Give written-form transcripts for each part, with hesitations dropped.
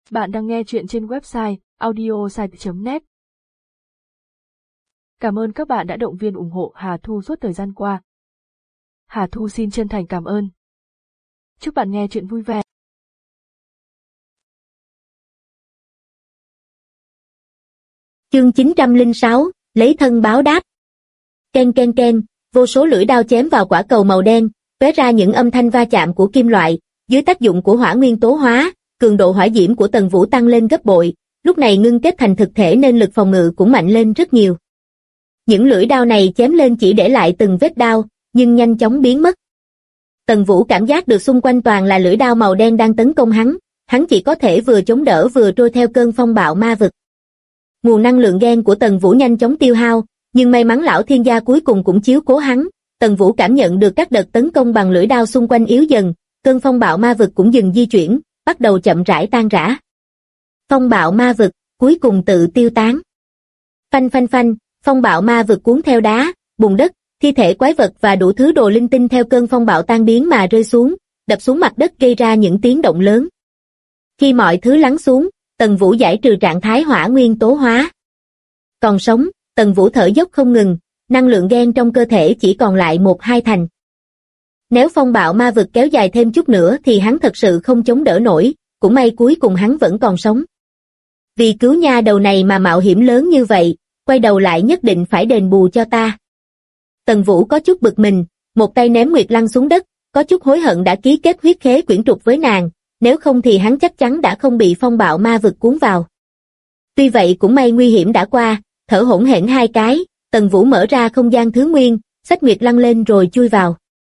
Bạn đang nghe chuyện trên website audiosite.net. Cảm ơn các bạn đã động viên ủng hộ Hà Thu suốt thời gian qua. Hà Thu xin chân thành cảm ơn. Chúc bạn nghe chuyện vui vẻ. Chương 906, lấy thân báo đáp. Ken ken ken, vô số lưỡi đao chém vào quả cầu màu đen, tóe ra những âm thanh va chạm của kim loại. Dưới tác dụng của hỏa nguyên tố hóa, cường độ hỏa diễm của Tần Vũ tăng lên gấp bội, lúc này ngưng kết thành thực thể nên lực phòng ngự cũng mạnh lên rất nhiều. Những lưỡi đao này chém lên chỉ để lại từng vết đao, nhưng nhanh chóng biến mất. Tần Vũ cảm giác được xung quanh toàn là lưỡi đao màu đen đang tấn công hắn chỉ có thể vừa chống đỡ vừa trôi theo cơn phong bạo ma vực. Nguồn năng lượng gen của Tần Vũ nhanh chóng tiêu hao, nhưng may mắn lão thiên gia cuối cùng cũng chiếu cố hắn. Tần Vũ cảm nhận được các đợt tấn công bằng lưỡi đao xung quanh yếu dần, cơn phong bạo ma vực cũng dừng di chuyển, bắt đầu chậm rãi tan rã. Phong bạo ma vực cuối cùng tự tiêu tán. Phanh phanh phanh, phong bạo ma vực cuốn theo đá, bùn đất, thi thể quái vật và đủ thứ đồ linh tinh theo cơn phong bạo tan biến mà rơi xuống, đập xuống mặt đất gây ra những tiếng động lớn. Khi mọi thứ lắng xuống, Tần Vũ giải trừ trạng thái hỏa nguyên tố hóa. Còn sống, Tần Vũ thở dốc không ngừng, năng lượng gen trong cơ thể chỉ còn lại 1-2 thành. Nếu phong bạo ma vực kéo dài thêm chút nữa thì hắn thật sự không chống đỡ nổi, cũng may cuối cùng hắn vẫn còn sống. Vì cứu nha đầu này mà mạo hiểm lớn như vậy, quay đầu lại nhất định phải đền bù cho ta. Tần Vũ có chút bực mình, một tay ném Nguyệt Lăng xuống đất, có chút hối hận đã ký kết huyết khế quyển trục với nàng, nếu không thì hắn chắc chắn đã không bị phong bạo ma vực cuốn vào. Tuy vậy cũng may nguy hiểm đã qua, thở hổn hển 2 cái, Tần Vũ mở ra không gian thứ nguyên, xách Nguyệt Lăng lên rồi chui vào.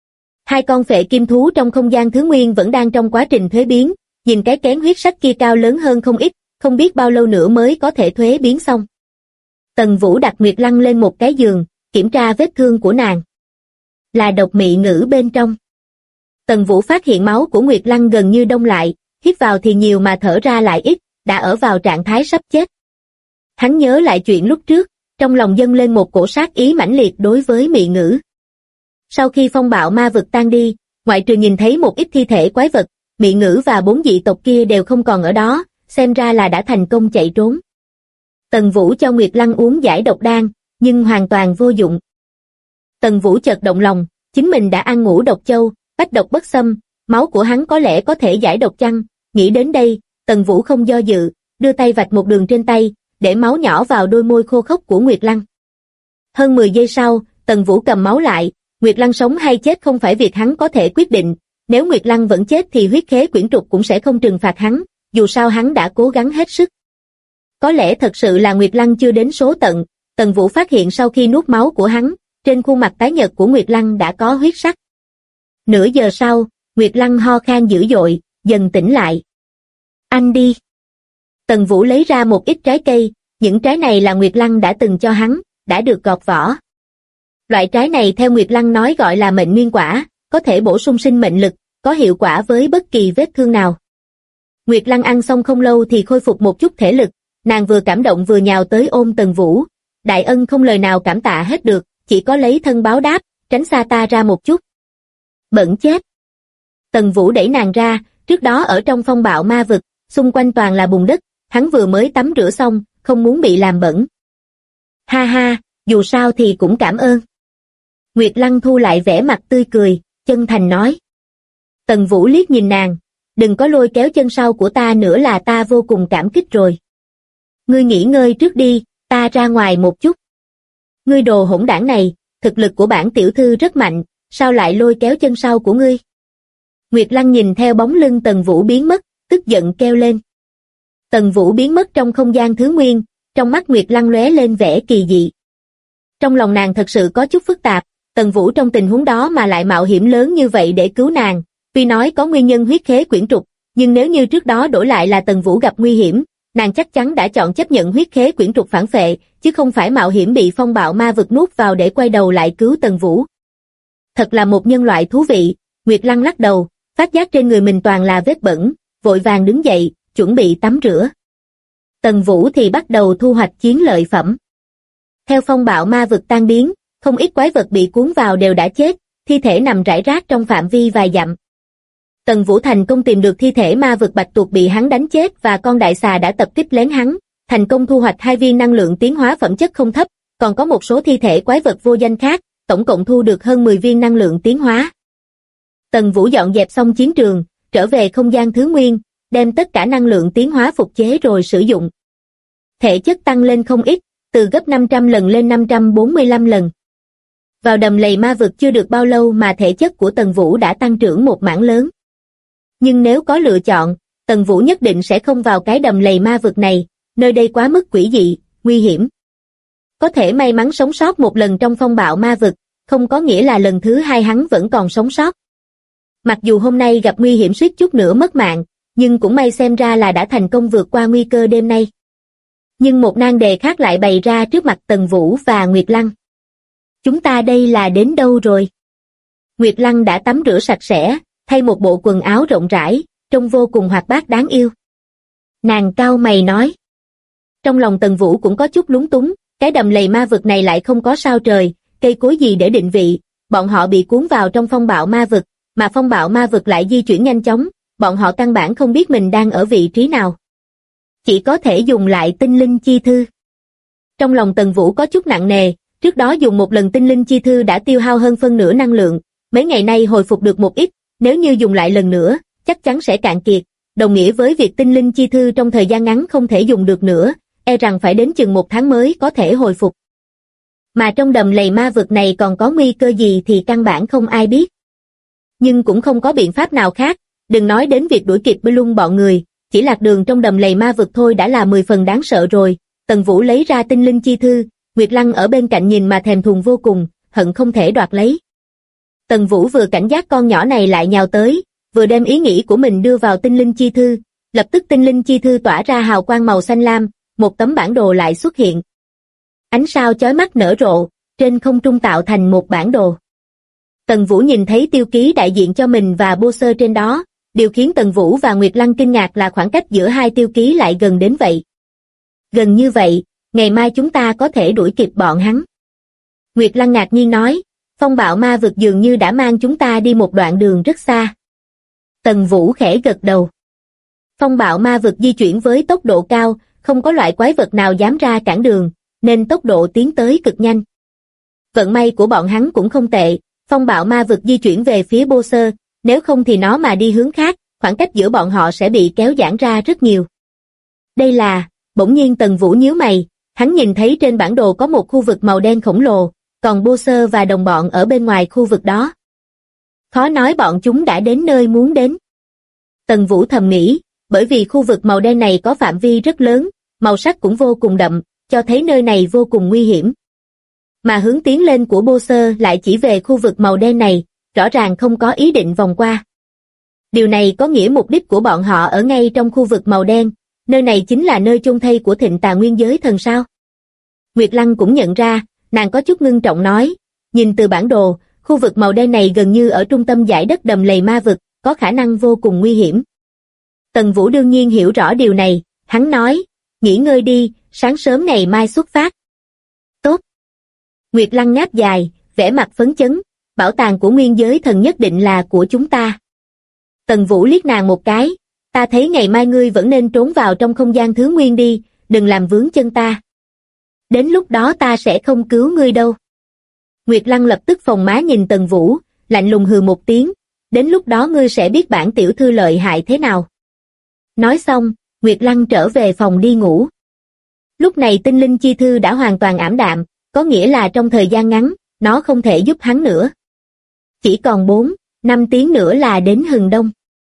2 con phệ kim thú trong không gian thứ nguyên vẫn đang trong quá trình thuế biến, nhìn cái kén huyết sắc kia cao lớn hơn không ít, không biết bao lâu nữa mới có thể thuế biến xong. Tần Vũ đặt Nguyệt Lăng lên một cái giường, kiểm tra vết thương của nàng. Là độc mị ngữ bên trong. Tần Vũ phát hiện máu của Nguyệt Lăng gần như đông lại, hít vào thì nhiều mà thở ra lại ít, đã ở vào trạng thái sắp chết. Hắn nhớ lại chuyện lúc trước, trong lòng dâng lên một cổ sát ý mãnh liệt đối với mị ngữ. Sau khi phong bạo ma vực tan đi, ngoại trừ nhìn thấy một ít thi thể quái vật, mị ngữ và 4 dị tộc kia đều không còn ở đó, xem ra là đã thành công chạy trốn. Tần Vũ cho Nguyệt Lăng uống giải độc đan, nhưng hoàn toàn vô dụng. Tần Vũ chợt động lòng, chính mình đã ăn ngũ độc châu, bách độc bất xâm, máu của hắn có lẽ có thể giải độc chăng? Nghĩ đến đây, Tần Vũ không do dự, đưa tay vạch một đường trên tay, để máu nhỏ vào đôi môi khô khốc của Nguyệt Lăng. Hơn 10 giây sau, Tần Vũ cầm máu lại, Nguyệt Lăng sống hay chết không phải việc hắn có thể quyết định, nếu Nguyệt Lăng vẫn chết thì huyết khế quyển trục cũng sẽ không trừng phạt hắn, dù sao hắn đã cố gắng hết sức. Có lẽ thật sự là Nguyệt Lăng chưa đến số tận, Tần Vũ phát hiện sau khi nuốt máu của hắn, trên khuôn mặt tái nhợt của Nguyệt Lăng đã có huyết sắc. Nửa giờ sau, Nguyệt Lăng ho khan dữ dội, dần tỉnh lại. Anh đi. Tần Vũ lấy ra một ít trái cây, những trái này là Nguyệt Lăng đã từng cho hắn, đã được gọt vỏ. Loại trái này theo Nguyệt Lăng nói gọi là mệnh nguyên quả, có thể bổ sung sinh mệnh lực, có hiệu quả với bất kỳ vết thương nào. Nguyệt Lăng ăn xong không lâu thì khôi phục một chút thể lực, nàng vừa cảm động vừa nhào tới ôm Tần Vũ. Đại ân không lời nào cảm tạ hết được, chỉ có lấy thân báo đáp, tránh xa ta ra một chút. Bẩn chết. Tần Vũ đẩy nàng ra, trước đó ở trong phong bạo ma vực, xung quanh toàn là bùn đất, hắn vừa mới tắm rửa xong, không muốn bị làm bẩn. Ha ha, dù sao thì cũng cảm ơn. Nguyệt Lăng thu lại vẻ mặt tươi cười, chân thành nói. Tần Vũ liếc nhìn nàng, đừng có lôi kéo chân sau của ta nữa là ta vô cùng cảm kích rồi. Ngươi nghỉ ngơi trước đi, ta ra ngoài một chút. Ngươi đồ hỗn đảng này, thực lực của bản tiểu thư rất mạnh, sao lại lôi kéo chân sau của ngươi? Nguyệt Lăng nhìn theo bóng lưng Tần Vũ biến mất, tức giận kêu lên. Tần Vũ biến mất trong không gian thứ nguyên, trong mắt Nguyệt Lăng lóe lên vẻ kỳ dị. Trong lòng nàng thật sự có chút phức tạp, Tần Vũ trong tình huống đó mà lại mạo hiểm lớn như vậy để cứu nàng, tuy nói có nguyên nhân huyết khế quyển trục, nhưng nếu như trước đó đổi lại là Tần Vũ gặp nguy hiểm, nàng chắc chắn đã chọn chấp nhận huyết khế quyển trục phản phệ, chứ không phải mạo hiểm bị phong bạo ma vực nuốt vào để quay đầu lại cứu Tần Vũ. Thật là một nhân loại thú vị, Nguyệt Lăng lắc đầu, phát giác trên người mình toàn là vết bẩn, vội vàng đứng dậy, chuẩn bị tắm rửa. Tần Vũ thì bắt đầu thu hoạch chiến lợi phẩm. Theo phong bạo ma vực tan biến, không ít quái vật bị cuốn vào đều đã chết, thi thể nằm rải rác trong phạm vi vài dặm. Tần Vũ thành công tìm được thi thể ma vực bạch tuộc bị hắn đánh chết và con đại xà đã tập kích lén hắn, thành công thu hoạch 2 viên năng lượng tiến hóa phẩm chất không thấp, còn có một số thi thể quái vật vô danh khác, tổng cộng thu được hơn 10 viên năng lượng tiến hóa. Tần Vũ dọn dẹp xong chiến trường, trở về không gian thứ nguyên, đem tất cả năng lượng tiến hóa phục chế rồi sử dụng. Thể chất tăng lên không ít, từ gấp 500 lần lên 545 lần. Vào đầm lầy ma vực chưa được bao lâu mà thể chất của Tần Vũ đã tăng trưởng một mảng lớn. Nhưng nếu có lựa chọn, Tần Vũ nhất định sẽ không vào cái đầm lầy ma vực này, nơi đây quá mức quỷ dị, nguy hiểm. Có thể may mắn sống sót một lần trong phong bạo ma vực, không có nghĩa là lần thứ hai hắn vẫn còn sống sót. Mặc dù hôm nay gặp nguy hiểm suýt chút nữa mất mạng, nhưng cũng may xem ra là đã thành công vượt qua nguy cơ đêm nay. Nhưng một nan đề khác lại bày ra trước mặt Tần Vũ và Nguyệt Lăng. Chúng ta đây là đến đâu rồi? Nguyệt Lăng đã tắm rửa sạch sẽ, thay một bộ quần áo rộng rãi, trông vô cùng hoạt bát đáng yêu. Nàng cau mày nói. Trong lòng Tần Vũ cũng có chút lúng túng, cái đầm lầy ma vực này lại không có sao trời, cây cối gì để định vị, bọn họ bị cuốn vào trong phong bạo ma vực, mà phong bạo ma vực lại di chuyển nhanh chóng, bọn họ căn bản không biết mình đang ở vị trí nào. Chỉ có thể dùng lại tinh linh chi thư. Trong lòng Tần Vũ có chút nặng nề, trước đó dùng một lần tinh linh chi thư đã tiêu hao hơn phân nửa năng lượng, mấy ngày nay hồi phục được một ít, nếu như dùng lại lần nữa, chắc chắn sẽ cạn kiệt, đồng nghĩa với việc tinh linh chi thư trong thời gian ngắn không thể dùng được nữa, e rằng phải đến chừng 1 tháng mới có thể hồi phục. Mà trong đầm lầy ma vực này còn có nguy cơ gì thì căn bản không ai biết. Nhưng cũng không có biện pháp nào khác, đừng nói đến việc đuổi kịp Bloom bọn người, chỉ lạc đường trong đầm lầy ma vực thôi đã là 10 phần đáng sợ rồi. Tần Vũ lấy ra tinh linh chi thư, Nguyệt Lăng ở bên cạnh nhìn mà thèm thuồng vô cùng, hận không thể đoạt lấy. Tần Vũ vừa cảnh giác con nhỏ này lại nhào tới, vừa đem ý nghĩ của mình đưa vào tinh linh chi thư, lập tức tinh linh chi thư tỏa ra hào quang màu xanh lam, một tấm bản đồ lại xuất hiện. Ánh sao chói mắt nở rộ, trên không trung tạo thành một bản đồ. Tần Vũ nhìn thấy tiêu ký đại diện cho mình và Bô-sơ trên đó, điều khiến Tần Vũ và Nguyệt Lăng kinh ngạc là khoảng cách giữa hai tiêu ký lại gần đến vậy. Gần như vậy, ngày mai chúng ta có thể đuổi kịp bọn hắn. Nguyệt Lăng ngạc nhiên nói, phong bạo ma vực dường như đã mang chúng ta đi một đoạn đường rất xa. Tần Vũ khẽ gật đầu. Phong bạo ma vực di chuyển với tốc độ cao, không có loại quái vật nào dám ra cản đường, nên tốc độ tiến tới cực nhanh. Vận may của bọn hắn cũng không tệ, phong bạo ma vực di chuyển về phía Bô-sơ, nếu không thì nó mà đi hướng khác, khoảng cách giữa bọn họ sẽ bị kéo giãn ra rất nhiều. Đây là, bỗng nhiên Tần Vũ nhíu mày, hắn nhìn thấy trên bản đồ có một khu vực màu đen khổng lồ, còn Bô-sơ và đồng bọn ở bên ngoài khu vực đó. Khó nói bọn chúng đã đến nơi muốn đến. Tần Vũ thầm nghĩ, bởi vì khu vực màu đen này có phạm vi rất lớn, màu sắc cũng vô cùng đậm, cho thấy nơi này vô cùng nguy hiểm. Mà hướng tiến lên của Bô-sơ lại chỉ về khu vực màu đen này, rõ ràng không có ý định vòng qua. Điều này có nghĩa mục đích của bọn họ ở ngay trong khu vực màu đen, nơi này chính là nơi chôn thây của Thịnh Tà Nguyên Giới Thần sao? Nguyệt Lăng cũng nhận ra, nàng có chút ngưng trọng nói, nhìn từ bản đồ, khu vực màu đen này gần như ở trung tâm dải đất đầm lầy ma vực, có khả năng vô cùng nguy hiểm. Tần Vũ đương nhiên hiểu rõ điều này, hắn nói, nghỉ ngơi đi, sáng sớm ngày mai xuất phát. Tốt. Nguyệt Lăng ngáp dài, vẻ mặt phấn chấn, bảo tàng của Nguyên Giới Thần nhất định là của chúng ta. Tần Vũ liếc nàng một cái, ta thấy ngày mai ngươi vẫn nên trốn vào trong không gian thứ nguyên đi, đừng làm vướng chân ta. Đến lúc đó ta sẽ không cứu ngươi đâu. Nguyệt Lăng lập tức phồng má nhìn Tần Vũ, lạnh lùng hừ một tiếng, đến lúc đó ngươi sẽ biết bản tiểu thư lợi hại thế nào. Nói xong, Nguyệt Lăng trở về phòng đi ngủ. Lúc này tinh linh chi thư đã hoàn toàn ảm đạm, có nghĩa là trong thời gian ngắn, nó không thể giúp hắn nữa. Chỉ còn 4-5 tiếng nữa là đến hừng đông.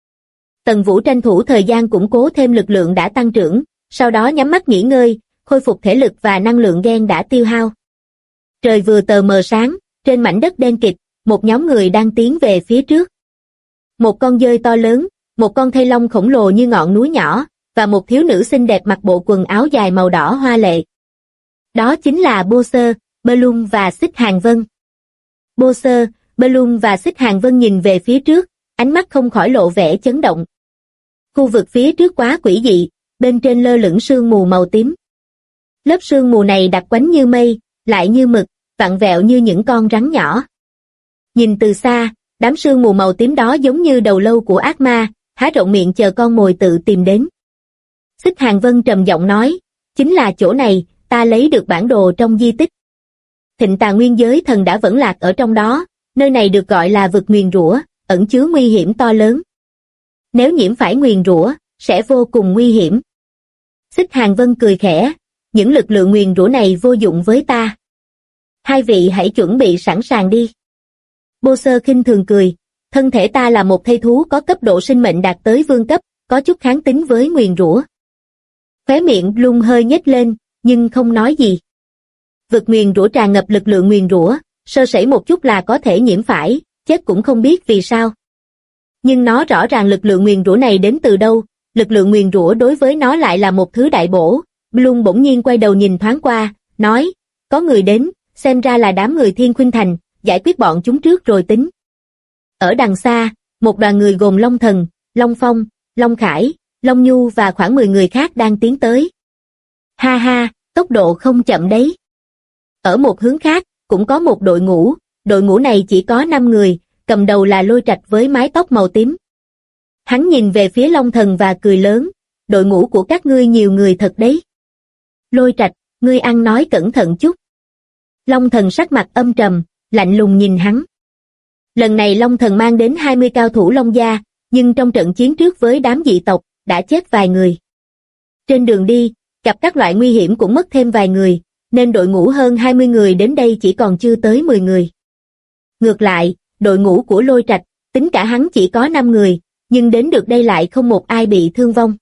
Tần Vũ tranh thủ thời gian củng cố thêm lực lượng đã tăng trưởng, sau đó nhắm mắt nghỉ ngơi, khôi phục thể lực và năng lượng gen đã tiêu hao. Trời vừa tờ mờ sáng, trên mảnh đất đen kịt, một nhóm người đang tiến về phía trước. Một con dơi to lớn, một con thây long khổng lồ như ngọn núi nhỏ, và một thiếu nữ xinh đẹp mặc bộ quần áo dài màu đỏ hoa lệ. Đó chính là Bô-sơ, Bloom và Xích Hàng Vân. Bô-sơ, Bloom và Xích Hàng Vân nhìn về phía trước, ánh mắt không khỏi lộ vẻ chấn động. Khu vực phía trước quá quỷ dị, bên trên lơ lửng sương mù màu tím. Lớp sương mù này đặc quánh như mây, lại như mực, vặn vẹo như những con rắn nhỏ. Nhìn từ xa, đám sương mù màu tím đó giống như đầu lâu của ác ma, há rộng miệng chờ con mồi tự tìm đến. Xích Hàng Vân trầm giọng nói, chính là chỗ này, ta lấy được bản đồ trong di tích. Thịnh Tà Nguyên Giới Thần đã vẫn lạc ở trong đó, nơi này được gọi là vực nguyền rủa, ẩn chứa nguy hiểm to lớn. Nếu nhiễm phải nguyền rủa, sẽ vô cùng nguy hiểm. Xích Hàng Vân cười khẽ, những lực lượng nguyền rủa này vô dụng với ta. Hai vị hãy chuẩn bị sẵn sàng đi. Bô Sơ khinh thường cười, thân thể ta là một thây thú có cấp độ sinh mệnh đạt tới vương cấp, có chút kháng tính với nguyền rủa. Khóe miệng Lung hơi nhếch lên, nhưng không nói gì. Vực nguyền rủa tràn ngập lực lượng nguyền rủa, sơ sẩy một chút là có thể nhiễm phải, chết cũng không biết vì sao. Nhưng nó rõ ràng lực lượng nguyền rủa này đến từ đâu, lực lượng nguyền rủa đối với nó lại là một thứ đại bổ. Lung bỗng nhiên quay đầu nhìn thoáng qua, nói, có người đến, xem ra là đám người Thiên Khuynh Thành, giải quyết bọn chúng trước rồi tính. Ở đằng xa, một đoàn người gồm Long Thần, Long Phong, Long Khải, Long Nhu và khoảng 10 người khác đang tiến tới. Ha ha, tốc độ không chậm đấy. Ở một hướng khác, cũng có một đội ngũ này chỉ có 5 người, cầm đầu là Lôi Trạch với mái tóc màu tím. Hắn nhìn về phía Long Thần và cười lớn, đội ngũ của các ngươi nhiều người thật đấy. Lôi Trạch, ngươi ăn nói cẩn thận chút. Long Thần sắc mặt âm trầm, lạnh lùng nhìn hắn. Lần này Long Thần mang đến 20 cao thủ Long gia, nhưng trong trận chiến trước với đám dị tộc, đã chết vài người. Trên đường đi, gặp các loại nguy hiểm cũng mất thêm vài người, nên đội ngũ hơn 20 người đến đây chỉ còn chưa tới 10 người. Ngược lại, đội ngũ của Lôi Trạch, tính cả hắn chỉ có 5 người, nhưng đến được đây lại không một ai bị thương vong.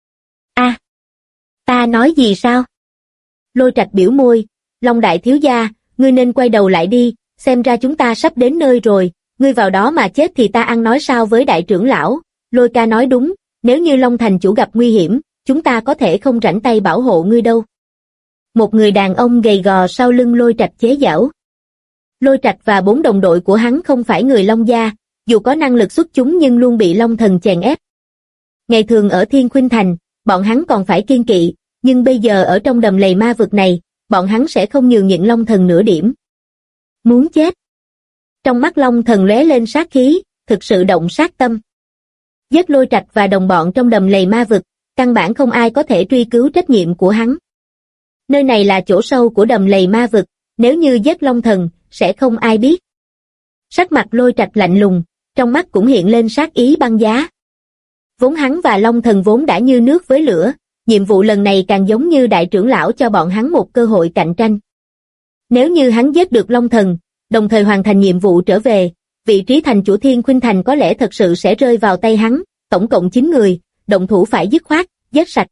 A, ta nói gì sao? Lôi Trạch biểu môi, Long đại thiếu gia, ngươi nên quay đầu lại đi, xem ra chúng ta sắp đến nơi rồi, ngươi vào đó mà chết thì ta ăn nói sao với đại trưởng lão. Lôi ca nói đúng, nếu như Long thành chủ gặp nguy hiểm, chúng ta có thể không rảnh tay bảo hộ ngươi đâu. Một người đàn ông gầy gò sau lưng Lôi Trạch chế giễu. Lôi Trạch và 4 đồng đội của hắn không phải người Long gia, dù có năng lực xuất chúng nhưng luôn bị Long thần chèn ép. Ngày thường ở Thiên Khuynh Thành, bọn hắn còn phải kiêng kỵ, nhưng bây giờ ở trong đầm lầy ma vực này, bọn hắn sẽ không nhường nhịn Long thần nửa điểm. Muốn chết. Trong mắt Long thần lóe lên sát khí, thực sự động sát tâm. Giết Lôi Trạch và đồng bọn trong đầm lầy ma vực, căn bản không ai có thể truy cứu trách nhiệm của hắn. Nơi này là chỗ sâu của đầm lầy ma vực, nếu như giết Long thần, sẽ không ai biết. Sắc mặt Lôi Trạch lạnh lùng, trong mắt cũng hiện lên sát ý băng giá. Vốn hắn và Long thần vốn đã như nước với lửa, nhiệm vụ lần này càng giống như đại trưởng lão cho bọn hắn một cơ hội cạnh tranh. Nếu như hắn giết được Long thần, đồng thời hoàn thành nhiệm vụ trở về, vị trí thành chủ Thiên Khuynh Thành có lẽ thật sự sẽ rơi vào tay hắn, tổng cộng 9 người, động thủ phải dứt khoát, giết sạch.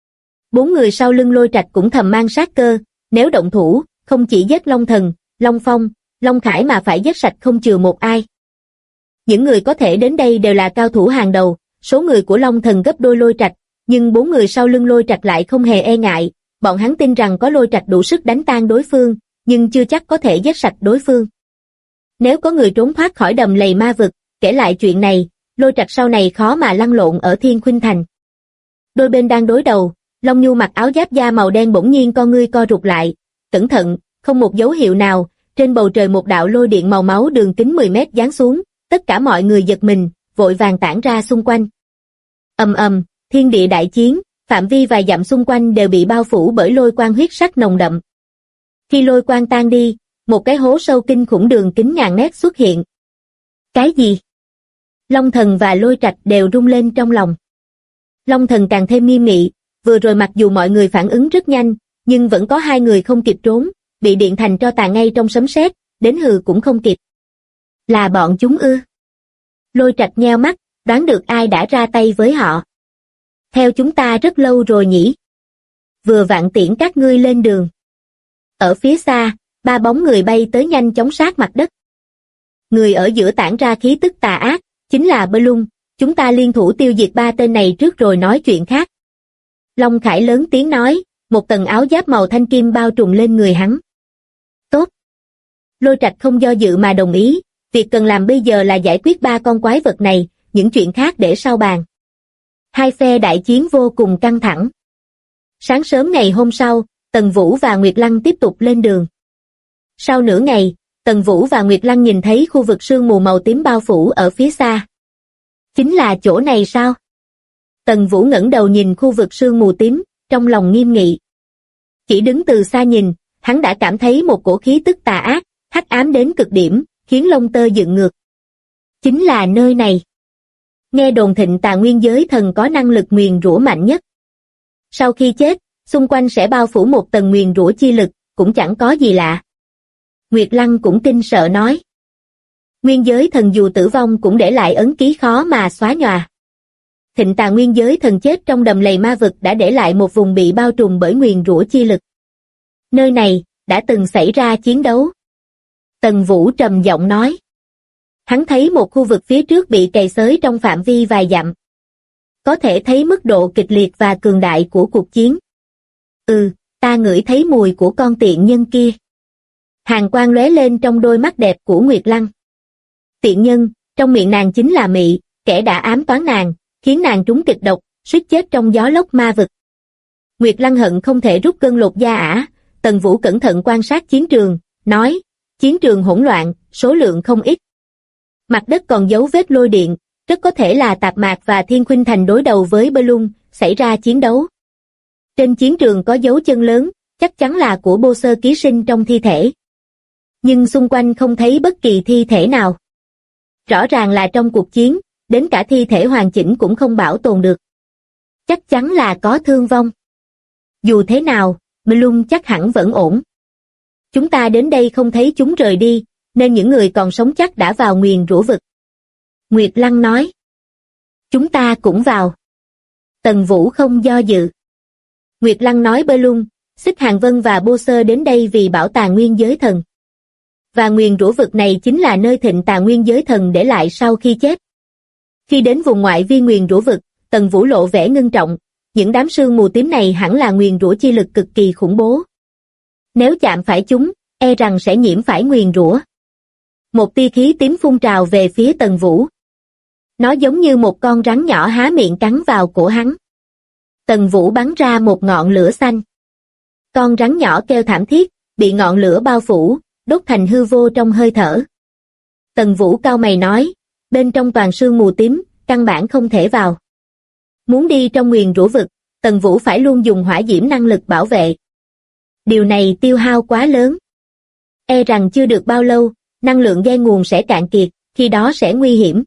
4 người sau lưng Lôi Trạch cũng thầm mang sát cơ, nếu động thủ, không chỉ giết Long thần, Long Phong, Long Khải mà phải giết sạch không chừa một ai. Những người có thể đến đây đều là cao thủ hàng đầu, số người của Long thần gấp đôi Lôi Trạch, nhưng 4 người sau lưng Lôi Trạch lại không hề e ngại, bọn hắn tin rằng có Lôi Trạch đủ sức đánh tan đối phương, nhưng chưa chắc có thể giết sạch đối phương. Nếu có người trốn thoát khỏi đầm lầy ma vực, kể lại chuyện này, Lôi Trạch sau này khó mà lăn lộn ở Thiên Khuynh Thành. Đôi bên đang đối đầu, Long Nhu mặc áo giáp da màu đen bỗng nhiên con ngươi co rụt lại, cẩn thận, không một dấu hiệu nào, trên bầu trời một đạo lôi điện màu máu đường kính 10 mét giáng xuống, tất cả mọi người giật mình, vội vàng tản ra xung quanh. Ầm ầm, thiên địa đại chiến, phạm vi vài dặm xung quanh đều bị bao phủ bởi lôi quang huyết sắc nồng đậm. Khi lôi quang tan đi, một cái hố sâu kinh khủng đường kính ngàn mét xuất hiện. Cái gì? Long thần và Lôi Trạch đều rung lên trong lòng. Long thần càng thêm nghiêm nghị, vừa rồi mặc dù mọi người phản ứng rất nhanh, nhưng vẫn có 2 người không kịp trốn, bị điện thành tro tàn ngay trong sấm sét, đến hừ cũng không kịp. Là bọn chúng ư? Lôi Trạch nheo mắt, đoán được ai đã ra tay với họ. Theo chúng ta rất lâu rồi nhỉ? Vừa vặn tiễn các ngươi lên đường. Ở phía xa, 3 bóng người bay tới nhanh chóng sát mặt đất. Người ở giữa tản ra khí tức tà ác, chính là Bơ Lung, chúng ta liên thủ tiêu diệt 3 tên này trước rồi nói chuyện khác. Long Khải lớn tiếng nói, một tầng áo giáp màu thanh kim bao trùm lên người hắn. Tốt. Lôi Trạch không do dự mà đồng ý, việc cần làm bây giờ là giải quyết 3 con quái vật này, những chuyện khác để sau bàn. Hai phe đại chiến vô cùng căng thẳng. Sáng sớm ngày hôm sau, Tần Vũ và Nguyệt Lăng tiếp tục lên đường. Sau nửa ngày, Tần Vũ và Nguyệt Lăng nhìn thấy khu vực sương mù màu tím bao phủ ở phía xa. Chính là chỗ này sao? Tần Vũ ngẩng đầu nhìn khu vực sương mù tím, trong lòng nghiêm nghị. Chỉ đứng từ xa nhìn, hắn đã cảm thấy một cổ khí tức tà ác, hắc ám đến cực điểm, khiến lông tơ dựng ngược. Chính là nơi này. Nghe đồn Thịnh Tà Nguyên Giới Thần có năng lực nguyền rủa mạnh nhất. Sau khi chết, xung quanh sẽ bao phủ một tầng nguyền rủa chi lực, cũng chẳng có gì lạ. Nguyệt Lăng cũng kinh sợ nói. Nguyên Giới Thần dù tử vong cũng để lại ấn ký khó mà xóa nhòa. Thịnh Tà Nguyên Giới Thần chết trong đầm lầy ma vực đã để lại một vùng bị bao trùm bởi nguyền rủa chi lực. Nơi này, đã từng xảy ra chiến đấu. Tần Vũ trầm giọng nói. Hắn thấy một khu vực phía trước bị cày xới trong phạm vi vài dặm. Có thể thấy mức độ kịch liệt và cường đại của cuộc chiến. Ta ngửi thấy mùi của con tiện nhân kia. Hàn quang lóe lên trong đôi mắt đẹp của Nguyệt Lăng. Tiện nhân, trong miệng nàng chính là Mị, kẻ đã ám toán nàng, khiến nàng trúng kịch độc, suýt chết trong gió lốc ma vực. Nguyệt Lăng hận không thể rút cơn lột da ả. Tần Vũ cẩn thận quan sát chiến trường, nói, chiến trường hỗn loạn, số lượng không ít. Mặt đất còn dấu vết lôi điện, rất có thể là Tạp Mạc và Thiên Khuynh Thành đối đầu với Bơ Lung, xảy ra chiến đấu. Trên chiến trường có dấu chân lớn, chắc chắn là của Bô Sơ ký sinh trong thi thể. Nhưng xung quanh không thấy bất kỳ thi thể nào. Rõ ràng là trong cuộc chiến, đến cả thi thể hoàn chỉnh cũng không bảo tồn được. Chắc chắn là có thương vong. Dù thế nào, Bơ Lung chắc hẳn vẫn ổn. Chúng ta đến đây không thấy chúng rời đi, nên những người còn sống chắc đã vào nguyền rủa vực. Nguyệt Lăng nói. Chúng ta cũng vào. Tần Vũ không do dự. Nguyệt Lăng nói Bơ Lung, Xích Hàng Vân và Bô Sơ đến đây vì bảo tàng Nguyên Giới Thần. Và nguyền rủa vực này chính là nơi Thịnh Tà Nguyên Giới Thần để lại sau khi chết. Khi đến vùng ngoại vi nguyền rủa vực, Tần Vũ lộ vẻ ngưng trọng, những đám sương mù tím này hẳn là nguyền rủa chi lực cực kỳ khủng bố. Nếu chạm phải chúng, e rằng sẽ nhiễm phải nguyền rủa. Một tia khí tím phun trào về phía Tần Vũ. Nó giống như một con rắn nhỏ há miệng cắn vào cổ hắn. Tần Vũ bắn ra một ngọn lửa xanh. Con rắn nhỏ kêu thảm thiết, bị ngọn lửa bao phủ, đốt thành hư vô trong hơi thở. Tần Vũ cau mày nói, bên trong toàn sương mù tím, căn bản không thể vào. Muốn đi trong nguyền rủa vực, Tần Vũ phải luôn dùng hỏa diễm năng lực bảo vệ. Điều này tiêu hao quá lớn. E rằng chưa được bao lâu, năng lượng giai nguồn sẽ cạn kiệt, khi đó sẽ nguy hiểm.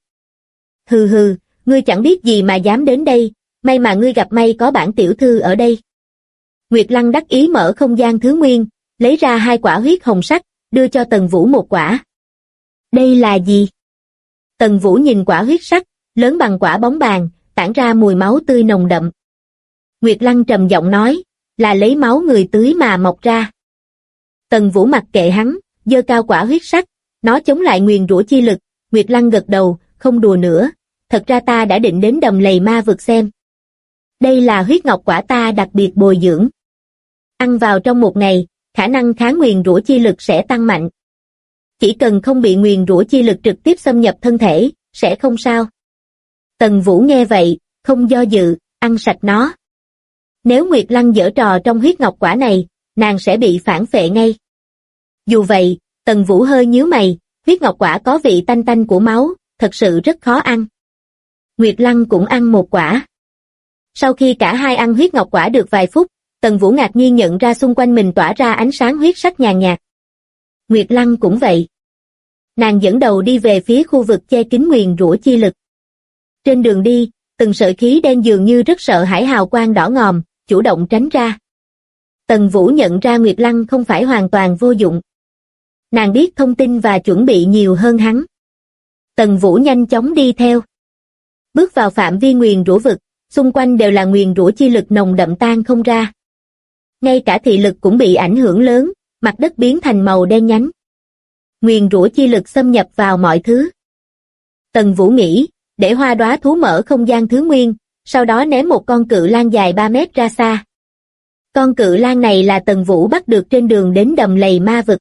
Hừ, ngươi chẳng biết gì mà dám đến đây, may mà ngươi gặp may có bản tiểu thư ở đây. Nguyệt Lăng đắc ý mở không gian thứ nguyên, lấy ra 2 quả huyết hồng sắc, đưa cho Tần Vũ một quả. Đây là gì? Tần Vũ nhìn quả huyết sắc, lớn bằng quả bóng bàn, tản ra mùi máu tươi nồng đậm. Nguyệt Lăng trầm giọng nói, là lấy máu người tưới mà mọc ra. Tần Vũ mặc kệ hắn, giơ cao quả huyết sắc, nó chống lại nguyền rủa chi lực. Nguyệt Lăng gật đầu, không đùa nữa, thật ra ta đã định đến đầm lầy ma vực xem. Đây là huyết ngọc quả ta đặc biệt bồi dưỡng. Ăn vào trong một ngày, khả năng kháng nguyền rủa chi lực sẽ tăng mạnh. Chỉ cần không bị nguyền rủa chi lực trực tiếp xâm nhập thân thể, sẽ không sao. Tần Vũ nghe vậy, không do dự, ăn sạch nó. Nếu Nguyệt Lăng giở trò trong huyết ngọc quả này, nàng sẽ bị phản phệ ngay. Dù vậy, Tần Vũ hơi nhíu mày, huyết ngọc quả có vị tanh tanh của máu, thật sự rất khó ăn. Nguyệt Lăng cũng ăn một quả. Sau khi cả hai ăn huyết ngọc quả được vài phút, Tần Vũ ngạc nhiên nhận ra xung quanh mình tỏa ra ánh sáng huyết sắc nhàn nhạt. Nguyệt Lăng cũng vậy. Nàng dẫn đầu đi về phía khu vực che kín nguyền rủa chi lực. Trên đường đi, từng sợi khí đen dường như rất sợ hãi hào quang đỏ ngòm, chủ động tránh ra. Tần Vũ nhận ra Nguyệt Lăng không phải hoàn toàn vô dụng. Nàng biết thông tin và chuẩn bị nhiều hơn hắn. Tần Vũ nhanh chóng đi theo. Bước vào phạm vi nguyền rủa vực, xung quanh đều là nguyền rủa chi lực nồng đậm tan không ra. Ngay cả thị lực cũng bị ảnh hưởng lớn, mặt đất biến thành màu đen nhánh. Nguyền rủa chi lực xâm nhập vào mọi thứ. Tần Vũ nghĩ, để hoa đóa thú mở không gian thứ nguyên, sau đó ném một con cự lang dài 3 mét ra xa. Con cự lang này là Tần Vũ bắt được trên đường đến đầm lầy ma vực.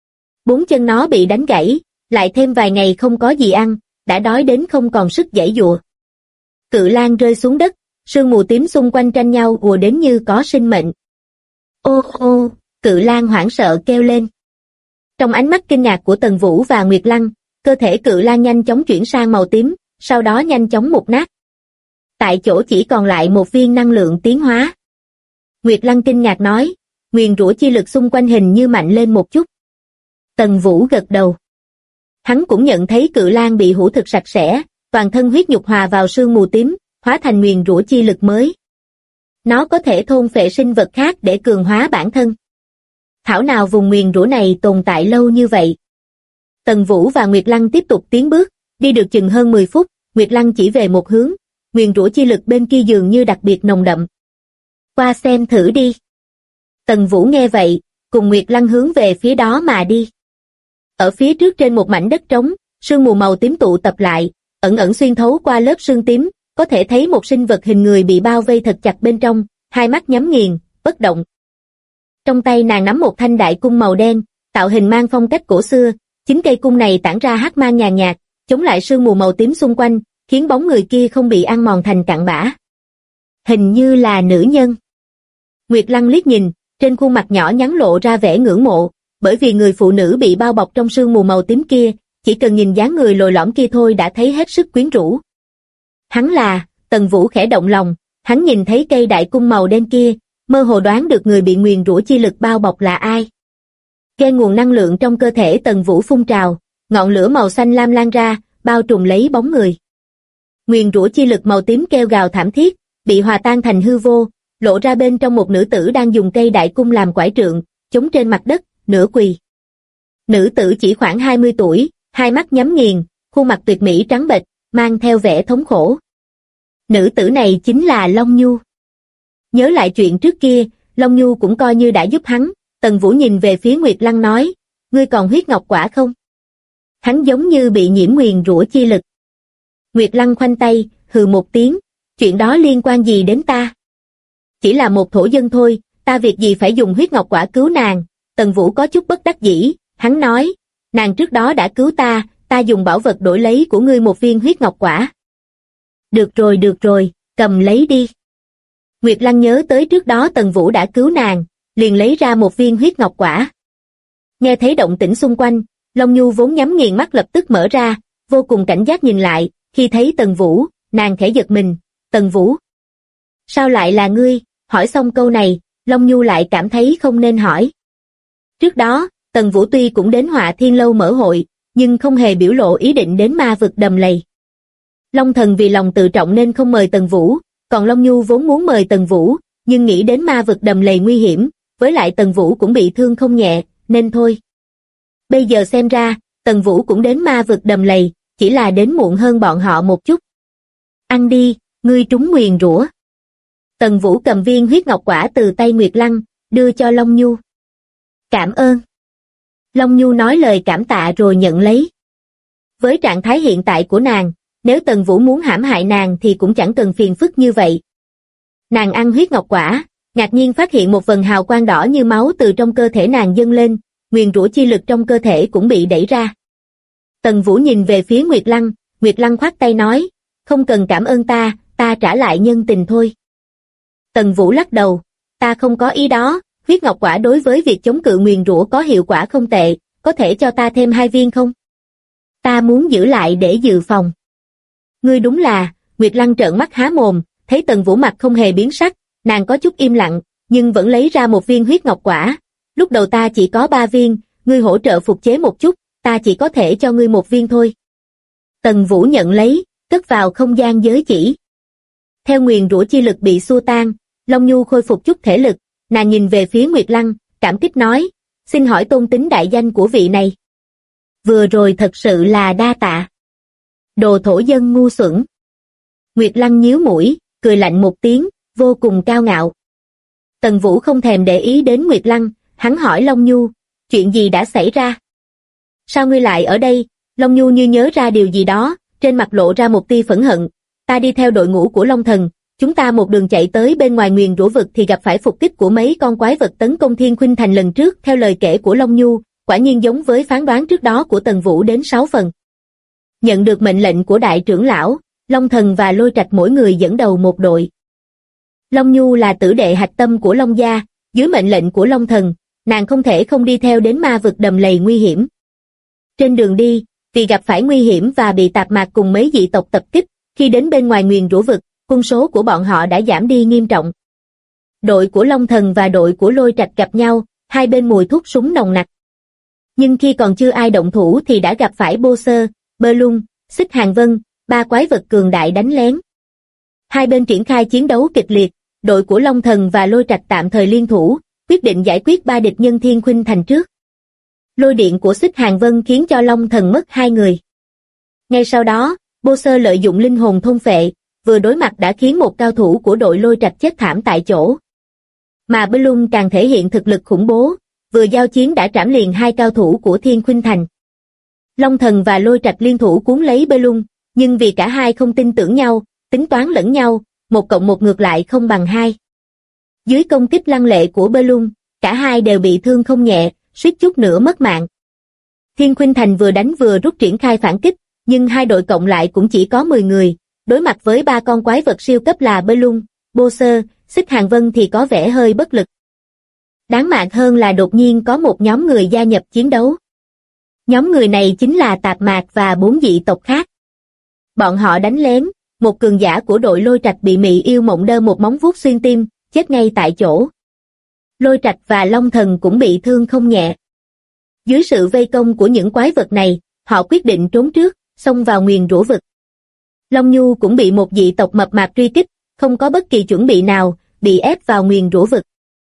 4 chân nó bị đánh gãy, lại thêm vài ngày không có gì ăn, đã đói đến không còn sức giãy giụa. Cự lang rơi xuống đất, sương mù tím xung quanh tranh nhau ùa đến như có sinh mệnh. Ô ô, cự lang hoảng sợ kêu lên. Trong ánh mắt kinh ngạc của Tần Vũ và Nguyệt Lăng, cơ thể cự lang nhanh chóng chuyển sang màu tím, sau đó nhanh chóng mục nát. Tại chỗ chỉ còn lại một viên năng lượng tiến hóa. Nguyệt Lăng kinh ngạc nói, nguyền rủa chi lực xung quanh hình như mạnh lên một chút. Tần Vũ gật đầu. Hắn cũng nhận thấy cự lang bị hủ thực sạch sẽ, toàn thân huyết nhục hòa vào sương mù tím, hóa thành nguyền rủa chi lực mới. Nó có thể thôn phệ sinh vật khác để cường hóa bản thân. Thảo nào vùng nguyền rủa này tồn tại lâu như vậy. Tần Vũ và Nguyệt Lăng tiếp tục tiến bước, đi được chừng hơn 10 phút, Nguyệt Lăng chỉ về một hướng, nguyền rủa chi lực bên kia dường như đặc biệt nồng đậm. Qua xem thử đi. Tần Vũ nghe vậy, cùng Nguyệt Lăng hướng về phía đó mà đi. Ở phía trước trên một mảnh đất trống, sương mù màu tím tụ tập lại, ẩn ẩn xuyên thấu qua lớp sương tím, có thể thấy một sinh vật hình người bị bao vây thật chặt bên trong, hai mắt nhắm nghiền, bất động. Trong tay nàng nắm một thanh đại cung màu đen, tạo hình mang phong cách cổ xưa, chính cây cung này tản ra hắc mang nhàn nhạt, chống lại sương mù màu tím xung quanh, khiến bóng người kia không bị ăn mòn thành cặn bã. Hình như là nữ nhân. Nguyệt Lăng liếc nhìn, trên khuôn mặt nhỏ nhắn lộ ra vẻ ngưỡng mộ, bởi vì người phụ nữ bị bao bọc trong sương mù màu tím kia, chỉ cần nhìn dáng người lồi lõm kia thôi đã thấy hết sức quyến rũ. Hắn là, Tần Vũ khẽ động lòng, hắn nhìn thấy cây đại cung màu đen kia, mơ hồ đoán được người bị nguyền rủa chi lực bao bọc là ai. Nghe nguồn năng lượng trong cơ thể Tần Vũ phun trào, ngọn lửa màu xanh lam lan ra, bao trùm lấy bóng người. Nguyền rủa chi lực màu tím kêu gào thảm thiết, bị hòa tan thành hư vô, lộ ra bên trong một nữ tử đang dùng cây đại cung làm quải trượng, chống trên mặt đất, nửa quỳ. Nữ tử chỉ khoảng 20 tuổi, hai mắt nhắm nghiền, khuôn mặt tuyệt mỹ trắng bệch, mang theo vẻ thống khổ. Nữ tử này chính là Long Nhu. Nhớ lại chuyện trước kia, Long Nhu cũng coi như đã giúp hắn, Tần Vũ nhìn về phía Nguyệt Lăng nói, ngươi còn huyết ngọc quả không? Hắn giống như bị nhiễm nguyền rủa chi lực. Nguyệt Lăng khoanh tay, hừ một tiếng, chuyện đó liên quan gì đến ta? Chỉ là một thổ dân thôi, ta việc gì phải dùng huyết ngọc quả cứu nàng? Tần Vũ có chút bất đắc dĩ, hắn nói, nàng trước đó đã cứu ta, ta dùng bảo vật đổi lấy của ngươi một viên huyết ngọc quả. Được rồi, cầm lấy đi. Nguyệt Lăng nhớ tới trước đó Tần Vũ đã cứu nàng, liền lấy ra một viên huyết ngọc quả. Nghe thấy động tĩnh xung quanh, Long Nhu vốn nhắm nghiền mắt lập tức mở ra, vô cùng cảnh giác nhìn lại, khi thấy Tần Vũ, nàng khẽ giật mình, Tần Vũ. Sao lại là ngươi? Hỏi xong câu này, Long Nhu lại cảm thấy không nên hỏi. Trước đó, Tần Vũ tuy cũng đến Họa Thiên Lâu mở hội, nhưng không hề biểu lộ ý định đến ma vực Đầm Lầy. Long Thần vì lòng tự trọng nên không mời Tần Vũ, còn Long Nhu vốn muốn mời Tần Vũ, nhưng nghĩ đến ma vực Đầm Lầy nguy hiểm, với lại Tần Vũ cũng bị thương không nhẹ, nên thôi. Bây giờ xem ra, Tần Vũ cũng đến ma vực Đầm Lầy, chỉ là đến muộn hơn bọn họ một chút. Ăn đi, ngươi trúng nguyền rủa. Tần Vũ cầm viên huyết ngọc quả từ tay Nguyệt Lăng, đưa cho Long Nhu. Cảm ơn. Long Nhu nói lời cảm tạ rồi nhận lấy. Với trạng thái hiện tại của nàng, nếu Tần Vũ muốn hãm hại nàng thì cũng chẳng cần phiền phức như vậy. Nàng ăn huyết ngọc quả, ngạc nhiên phát hiện một vần hào quang đỏ như máu từ trong cơ thể nàng dâng lên, nguyền rủa chi lực trong cơ thể cũng bị đẩy ra. Tần Vũ nhìn về phía Nguyệt Lăng khoát tay nói, không cần cảm ơn ta, ta trả lại nhân tình thôi. Tần Vũ lắc đầu, ta không có ý đó, huyết ngọc quả đối với việc chống cự nguyền rủa có hiệu quả không tệ, có thể cho ta thêm 2 viên không? Ta muốn giữ lại để dự phòng. Ngươi đúng là, Nguyệt Lăng trợn mắt há mồm, thấy Tần Vũ mặt không hề biến sắc, nàng có chút im lặng, nhưng vẫn lấy ra một viên huyết ngọc quả. Lúc đầu ta chỉ có 3 viên, ngươi hỗ trợ phục chế một chút, ta chỉ có thể cho ngươi 1 viên thôi. Tần Vũ nhận lấy, cất vào không gian giới chỉ. Theo nguyền rủa chi lực bị xua tan, Long Nhu khôi phục chút thể lực, nàng nhìn về phía Nguyệt Lăng, cảm kích nói, xin hỏi tôn tính đại danh của vị này. Vừa rồi thật sự là đa tạ. Đồ thổ dân ngu xuẩn. Nguyệt Lăng nhíu mũi, cười lạnh một tiếng, vô cùng cao ngạo. Tần Vũ không thèm để ý đến Nguyệt Lăng, hắn hỏi Long Nhu, chuyện gì đã xảy ra? Sao ngươi lại ở đây? Long Nhu như nhớ ra điều gì đó, trên mặt lộ ra một tia phẫn hận. Ta đi theo đội ngũ của Long Thần, chúng ta một đường chạy tới bên ngoài nguyền rủa vực thì gặp phải phục kích của mấy con quái vật tấn công Thiên Khuynh Thành lần trước. Theo lời kể của Long Nhu, quả nhiên giống với phán đoán trước đó của Tần Vũ đến 6 phần. Nhận được mệnh lệnh của đại trưởng lão, Long Thần và Lôi Trạch mỗi người dẫn đầu một đội. Long Nhu là tử đệ hạch tâm của Long gia, dưới mệnh lệnh của Long Thần, nàng không thể không đi theo đến ma vực đầm lầy nguy hiểm. Trên đường đi, vì gặp phải nguy hiểm và bị tạp mạc cùng mấy dị tộc tập kích, khi đến bên ngoài nguyền rủa vực, quân số của bọn họ đã giảm đi nghiêm trọng. Đội của Long Thần và đội của Lôi Trạch gặp nhau, hai bên mùi thuốc súng nồng nặc. Nhưng khi còn chưa ai động thủ thì đã gặp phải Bô Sơ, Bơ Lung, Xích Hàng Vân, ba quái vật cường đại đánh lén. Hai bên triển khai chiến đấu kịch liệt, đội của Long Thần và Lôi Trạch tạm thời liên thủ, quyết định giải quyết ba địch nhân Thiên Khuynh Thành trước. Lôi điện của Xích Hàng Vân khiến cho Long Thần mất hai người. Ngay sau đó, Bô Sơ lợi dụng linh hồn thôn phệ, vừa đối mặt đã khiến một cao thủ của đội Lôi Trạch chết thảm tại chỗ. Mà Bơ Lung càng thể hiện thực lực khủng bố, vừa giao chiến đã trảm liền hai cao thủ của Thiên Khuynh Thành. Long Thần và Lôi Trạch liên thủ cuốn lấy Bơ Lung, nhưng vì cả hai không tin tưởng nhau, tính toán lẫn nhau, 1 + 1 ngược lại không bằng 2. Dưới công kích lăng lệ của Bơ Lung, cả hai đều bị thương không nhẹ, suýt chút nữa mất mạng. Thiên Khuynh Thành vừa đánh vừa rút triển khai phản kích, nhưng hai đội cộng lại cũng chỉ có 10 người, đối mặt với ba con quái vật siêu cấp là Bơ Lung, Bô Sơ, Xích Hàng Vân thì có vẻ hơi bất lực. Đáng mạng hơn là đột nhiên có một nhóm người gia nhập chiến đấu. Nhóm người này chính là Tạp Mạc và 4 dị tộc khác. Bọn họ đánh lén, một cường giả của đội Lôi Trạch bị Mị Yêu Mộng đơ một móng vuốt xuyên tim, chết ngay tại chỗ. Lôi Trạch và Long Thần cũng bị thương không nhẹ. Dưới sự vây công của những quái vật này, họ quyết định trốn trước, xông vào nguyền rủa vực. Long Nhu cũng bị một dị tộc mập mạp truy kích, không có bất kỳ chuẩn bị nào, bị ép vào nguyền rủa vực.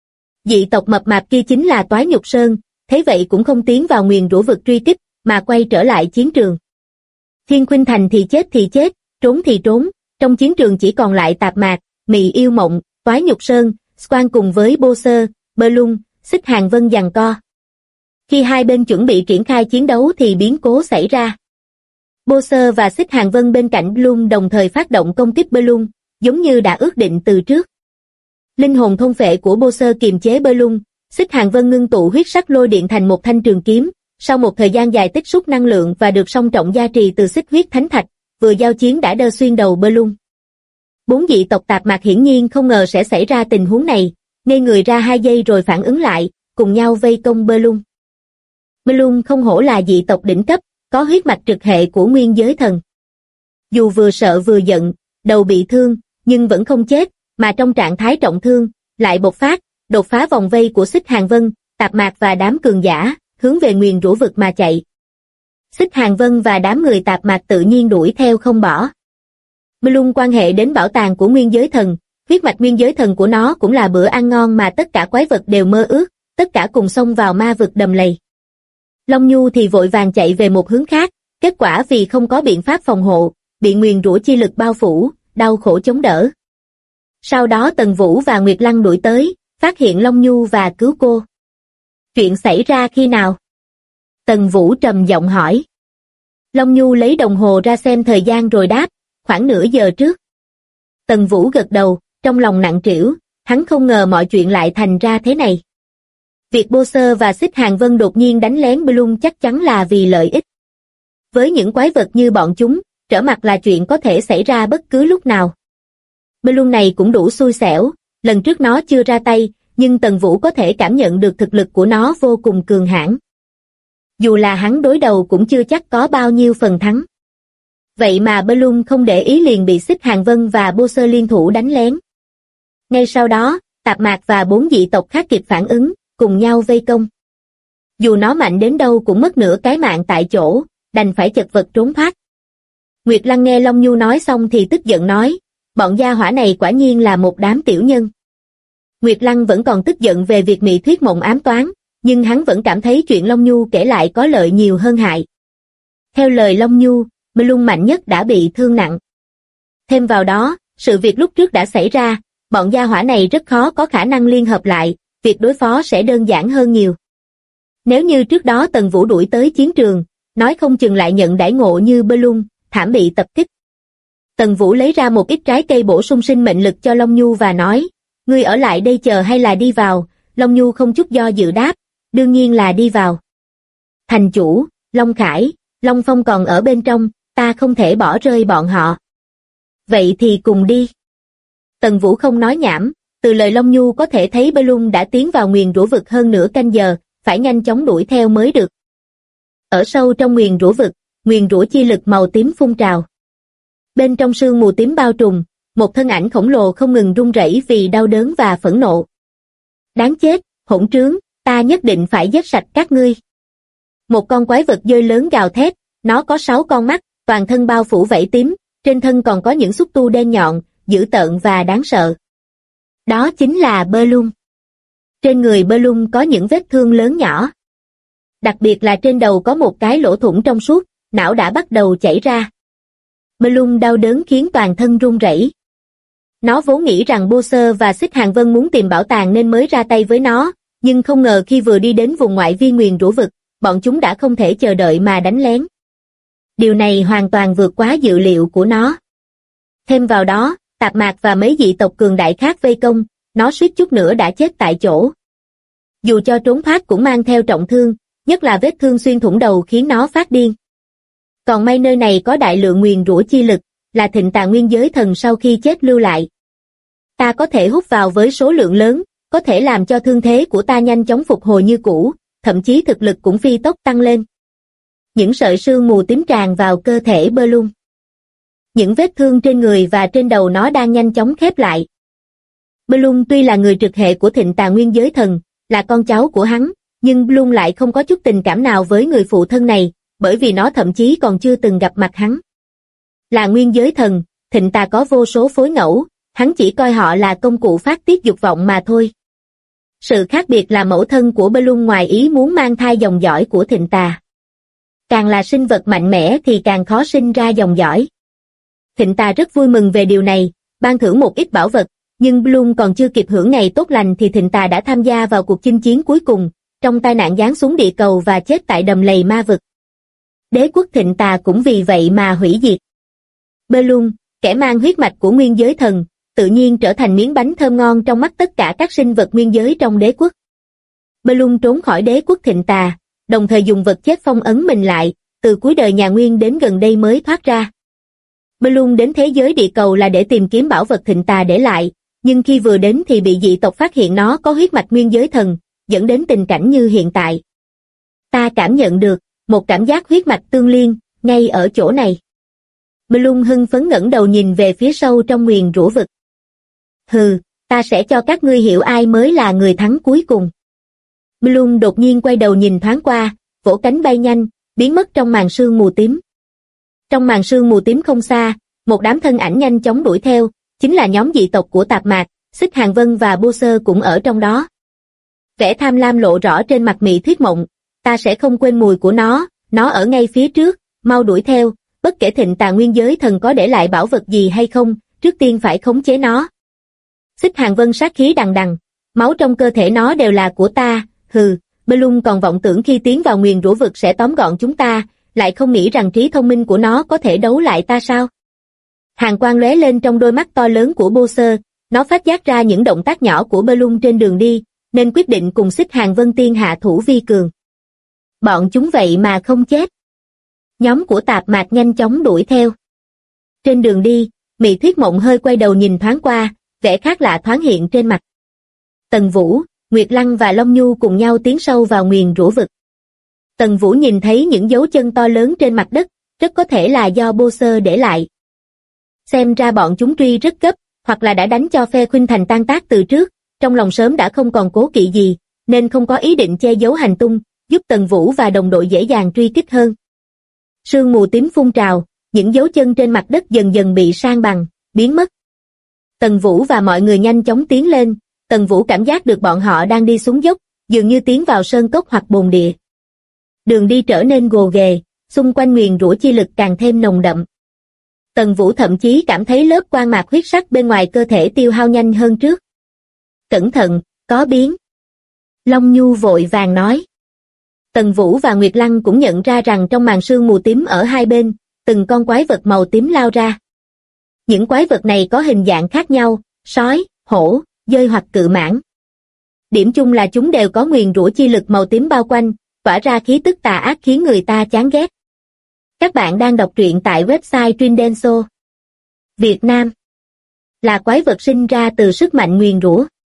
Dị tộc mập mạp kia chính là Toái Nhục Sơn, thế vậy cũng không tiến vào nguyền rủa vực truy kích, mà quay trở lại chiến trường. Thiên Khuynh Thành thì chết, trốn thì trốn, trong chiến trường chỉ còn lại Tạp Mạc, Mị Yêu Mộng, Toái Nhục Sơn, Squan cùng với Bô Sơ, Bơ Lung, Xích Hàng Vân giằng co. Khi hai bên chuẩn bị triển khai chiến đấu thì biến cố xảy ra. Bô Sơ và Xích Hàng Vân bên cạnh Lung đồng thời phát động công kích Bơ Lung, giống như đã ước định từ trước. Linh hồn thôn phệ của Bô Sơ kiềm chế Bơ Lung, Xích Hàng Vân ngưng tụ huyết sắc lôi điện thành một thanh trường kiếm, sau một thời gian dài tích xúc năng lượng và được song trọng gia trì từ xích huyết thánh thạch, vừa giao chiến đã đơ xuyên đầu Bơ Lung. 4 dị tộc Tạp Mạc hiển nhiên không ngờ sẽ xảy ra tình huống này, ngây người ra 2 giây rồi phản ứng lại, cùng nhau vây công Bơ Lung. Bơ Lung không hổ là dị tộc đỉnh cấp, có huyết mạch trực hệ của Nguyên Giới Thần. Dù vừa sợ vừa giận, đầu bị thương, nhưng vẫn không chết, mà trong trạng thái trọng thương, lại bộc phát, đột phá vòng vây của Xích Hàng Vân, Tạp Mạc và đám cường giả, hướng về nguyền rủa vực mà chạy. Xích Hàng Vân và đám người Tạp Mạc tự nhiên đuổi theo không bỏ. Bơ Lung quan hệ đến bảo tàng của Nguyên Giới Thần, huyết mạch Nguyên Giới Thần của nó cũng là bữa ăn ngon mà tất cả quái vật đều mơ ước, tất cả cùng xông vào ma vực đầm lầy. Long Nhu thì vội vàng chạy về một hướng khác, kết quả vì không có biện pháp phòng hộ, bị nguyền rủa chi lực bao phủ, đau khổ chống đỡ. Sau đó Tần Vũ và Nguyệt Lăng đuổi tới, phát hiện Long Nhu và cứu cô. Chuyện xảy ra khi nào? Tần Vũ trầm giọng hỏi. Long Nhu lấy đồng hồ ra xem thời gian rồi đáp, khoảng nửa giờ trước. Tần Vũ gật đầu, trong lòng nặng trĩu, hắn không ngờ mọi chuyện lại thành ra thế này. Việc Bô Sơ và Xích Hàng Vân đột nhiên đánh lén Bơ Lung chắc chắn là vì lợi ích. Với những quái vật như bọn chúng, trở mặt là chuyện có thể xảy ra bất cứ lúc nào. Bơ Lung này cũng đủ xui xẻo, lần trước nó chưa ra tay, nhưng Tần Vũ có thể cảm nhận được thực lực của nó vô cùng cường hãn. Dù là hắn đối đầu cũng chưa chắc có bao nhiêu phần thắng. Vậy mà Bơ Lung không để ý liền bị Xích Hàng Vân và Bô Sơ liên thủ đánh lén. Ngay sau đó, Tạp Mạc và 4 dị tộc khác kịp phản ứng, cùng nhau vây công. Dù nó mạnh đến đâu cũng mất nửa cái mạng tại chỗ, đành phải chật vật trốn thoát. Nguyệt Lăng nghe Long Nhu nói xong thì tức giận nói, bọn gia hỏa này quả nhiên là một đám tiểu nhân. Nguyệt Lăng vẫn còn tức giận về việc Mị Thuyết Mộng ám toán, nhưng hắn vẫn cảm thấy chuyện Long Nhu kể lại có lợi nhiều hơn hại. Theo lời Long Nhu, Bơ Lung mạnh nhất đã bị thương nặng. Thêm vào đó, sự việc lúc trước đã xảy ra, bọn gia hỏa này rất khó có khả năng liên hợp lại, việc đối phó sẽ đơn giản hơn nhiều. Nếu như trước đó Tần Vũ đuổi tới chiến trường, nói không chừng lại nhận đãi ngộ như Bơ Lung, thảm bị tập kích. Tần Vũ lấy ra một ít trái cây bổ sung sinh mệnh lực cho Long Nhu và nói, ngươi ở lại đây chờ hay là đi vào? Long Nhu không chút do dự đáp, đương nhiên là đi vào. Thành chủ, Long Khải, Long Phong còn ở bên trong, ta không thể bỏ rơi bọn họ. Vậy thì cùng đi. Tần Vũ không nói nhảm, Từ lời Long Nhu có thể thấy Bloom đã tiến vào nguyền rủa vực hơn nửa canh giờ, phải nhanh chóng đuổi theo mới được. Ở sâu trong nguyền rủa vực, nguyền rủa chi lực màu tím phun trào. Bên trong sương mù tím bao trùm, một thân ảnh khổng lồ không ngừng run rẩy vì đau đớn và phẫn nộ. Đáng chết, hỗn trướng, ta nhất định phải giết sạch các ngươi. Một con quái vật dơi lớn gào thét, nó có 6 con mắt, toàn thân bao phủ vảy tím, trên thân còn có những xúc tu đen nhọn, dữ tợn và đáng sợ. Đó chính là Bloom. Trên người Bloom có những vết thương lớn nhỏ. Đặc biệt là trên đầu có một cái lỗ thủng trong suốt, não đã bắt đầu chảy ra. Bloom đau đớn khiến toàn thân run rẩy. Nó vốn nghĩ rằng Bowser và Xích Hàng Vân muốn tìm bảo tàng nên mới ra tay với nó, nhưng không ngờ khi vừa đi đến vùng ngoại vi nguyền rủa vực, bọn chúng đã không thể chờ đợi mà đánh lén. Điều này hoàn toàn vượt quá dự liệu của nó. Thêm vào đó, Tạp Mạc và mấy dị tộc cường đại khác vây công, nó suýt chút nữa đã chết tại chỗ. Dù cho trốn thoát cũng mang theo trọng thương, nhất là vết thương xuyên thủng đầu khiến nó phát điên. Còn may nơi này có đại lượng nguyền rủa chi lực, là thịnh tà nguyên giới thần sau khi chết lưu lại. Ta có thể hút vào với số lượng lớn, có thể làm cho thương thế của ta nhanh chóng phục hồi như cũ, thậm chí thực lực cũng phi tốc tăng lên. Những sợi sương mù tím tràn vào cơ thể Bloom. Những vết thương trên người và trên đầu nó đang nhanh chóng khép lại. Bloom tuy là người trực hệ của thịnh tà nguyên giới thần, là con cháu của hắn, nhưng Bloom lại không có chút tình cảm nào với người phụ thân này, bởi vì nó thậm chí còn chưa từng gặp mặt hắn. Là nguyên giới thần, thịnh tà có vô số phối ngẫu, hắn chỉ coi họ là công cụ phát tiết dục vọng mà thôi. Sự khác biệt là mẫu thân của Bloom ngoài ý muốn mang thai dòng dõi của thịnh tà. Càng là sinh vật mạnh mẽ thì càng khó sinh ra dòng dõi. Thịnh tà rất vui mừng về điều này, ban thưởng một ít bảo vật, nhưng Bloom còn chưa kịp hưởng ngày tốt lành thì thịnh tà đã tham gia vào cuộc chinh chiến cuối cùng, trong tai nạn giáng xuống địa cầu và chết tại đầm lầy ma vực. Đế quốc thịnh tà cũng vì vậy mà hủy diệt. Bloom, kẻ mang huyết mạch của nguyên giới thần, tự nhiên trở thành miếng bánh thơm ngon trong mắt tất cả các sinh vật nguyên giới trong đế quốc. Bloom trốn khỏi đế quốc thịnh tà, đồng thời dùng vật chết phong ấn mình lại, từ cuối đời nhà Nguyên đến gần đây mới thoát ra. Bloom đến thế giới địa cầu là để tìm kiếm bảo vật thịnh tà để lại, nhưng khi vừa đến thì bị dị tộc phát hiện nó có huyết mạch nguyên giới thần, dẫn đến tình cảnh như hiện tại. Ta cảm nhận được một cảm giác huyết mạch tương liên, ngay ở chỗ này. Bloom hưng phấn ngẩng đầu nhìn về phía sâu trong nguyền rủa vực. Hừ, ta sẽ cho các ngươi hiểu ai mới là người thắng cuối cùng. Bloom đột nhiên quay đầu nhìn thoáng qua, vỗ cánh bay nhanh, biến mất trong màn sương mù tím. Trong màn sương mù tím không xa, một đám thân ảnh nhanh chóng đuổi theo, chính là nhóm dị tộc của Tạp Mạc, Xích Hàng Vân và Bowser cũng ở trong đó. Vẻ tham lam lộ rõ trên mặt Mị Thuyết Mộng, ta sẽ không quên mùi của nó ở ngay phía trước, mau đuổi theo, bất kể thịnh tà nguyên giới thần có để lại bảo vật gì hay không, trước tiên phải khống chế nó. Xích Hàng Vân sát khí đằng đằng, máu trong cơ thể nó đều là của ta, hừ, Bloom còn vọng tưởng khi tiến vào nguyền rủa vực sẽ tóm gọn chúng ta, lại không nghĩ rằng trí thông minh của nó có thể đấu lại ta sao. Hàn quang lóe lên trong đôi mắt to lớn của Bowser, nó phát giác ra những động tác nhỏ của Bloom trên đường đi, nên quyết định cùng Xích Hàng Vân Tiên hạ thủ vi cường. Bọn chúng vậy mà không chết. Nhóm của Tạp Mạc nhanh chóng đuổi theo. Trên đường đi, Mị Thuyết Mộng hơi quay đầu nhìn thoáng qua, vẻ khác lạ thoáng hiện trên mặt. Tần Vũ, Nguyệt Lăng và Long Nhu cùng nhau tiến sâu vào nguyền rủa vực. Tần Vũ nhìn thấy những dấu chân to lớn trên mặt đất, rất có thể là do Bowser để lại. Xem ra bọn chúng truy rất gấp, hoặc là đã đánh cho phe Khuynh Thành tan tác từ trước, trong lòng sớm đã không còn cố kỵ gì, nên không có ý định che giấu hành tung, giúp Tần Vũ và đồng đội dễ dàng truy kích hơn. Sương mù tím phun trào, những dấu chân trên mặt đất dần dần bị san bằng, biến mất. Tần Vũ và mọi người nhanh chóng tiến lên, Tần Vũ cảm giác được bọn họ đang đi xuống dốc, dường như tiến vào sơn cốc hoặc bồn địa. Đường đi trở nên gồ ghề, xung quanh nguyền rủa chi lực càng thêm nồng đậm. Tần Vũ thậm chí cảm thấy lớp quang mạc huyết sắc bên ngoài cơ thể tiêu hao nhanh hơn trước. Cẩn thận, có biến. Long Nhu vội vàng nói. Tần Vũ và Nguyệt Lăng cũng nhận ra rằng trong màn sương mù tím ở hai bên, từng con quái vật màu tím lao ra. Những quái vật này có hình dạng khác nhau, sói, hổ, dơi hoặc cự mãng. Điểm chung là chúng đều có nguyền rủa chi lực màu tím bao quanh, tỏa ra khí tức tà ác khiến người ta chán ghét. Các bạn đang đọc truyện tại website Trindenso. Việt Nam là quái vật sinh ra từ sức mạnh nguyền rủa.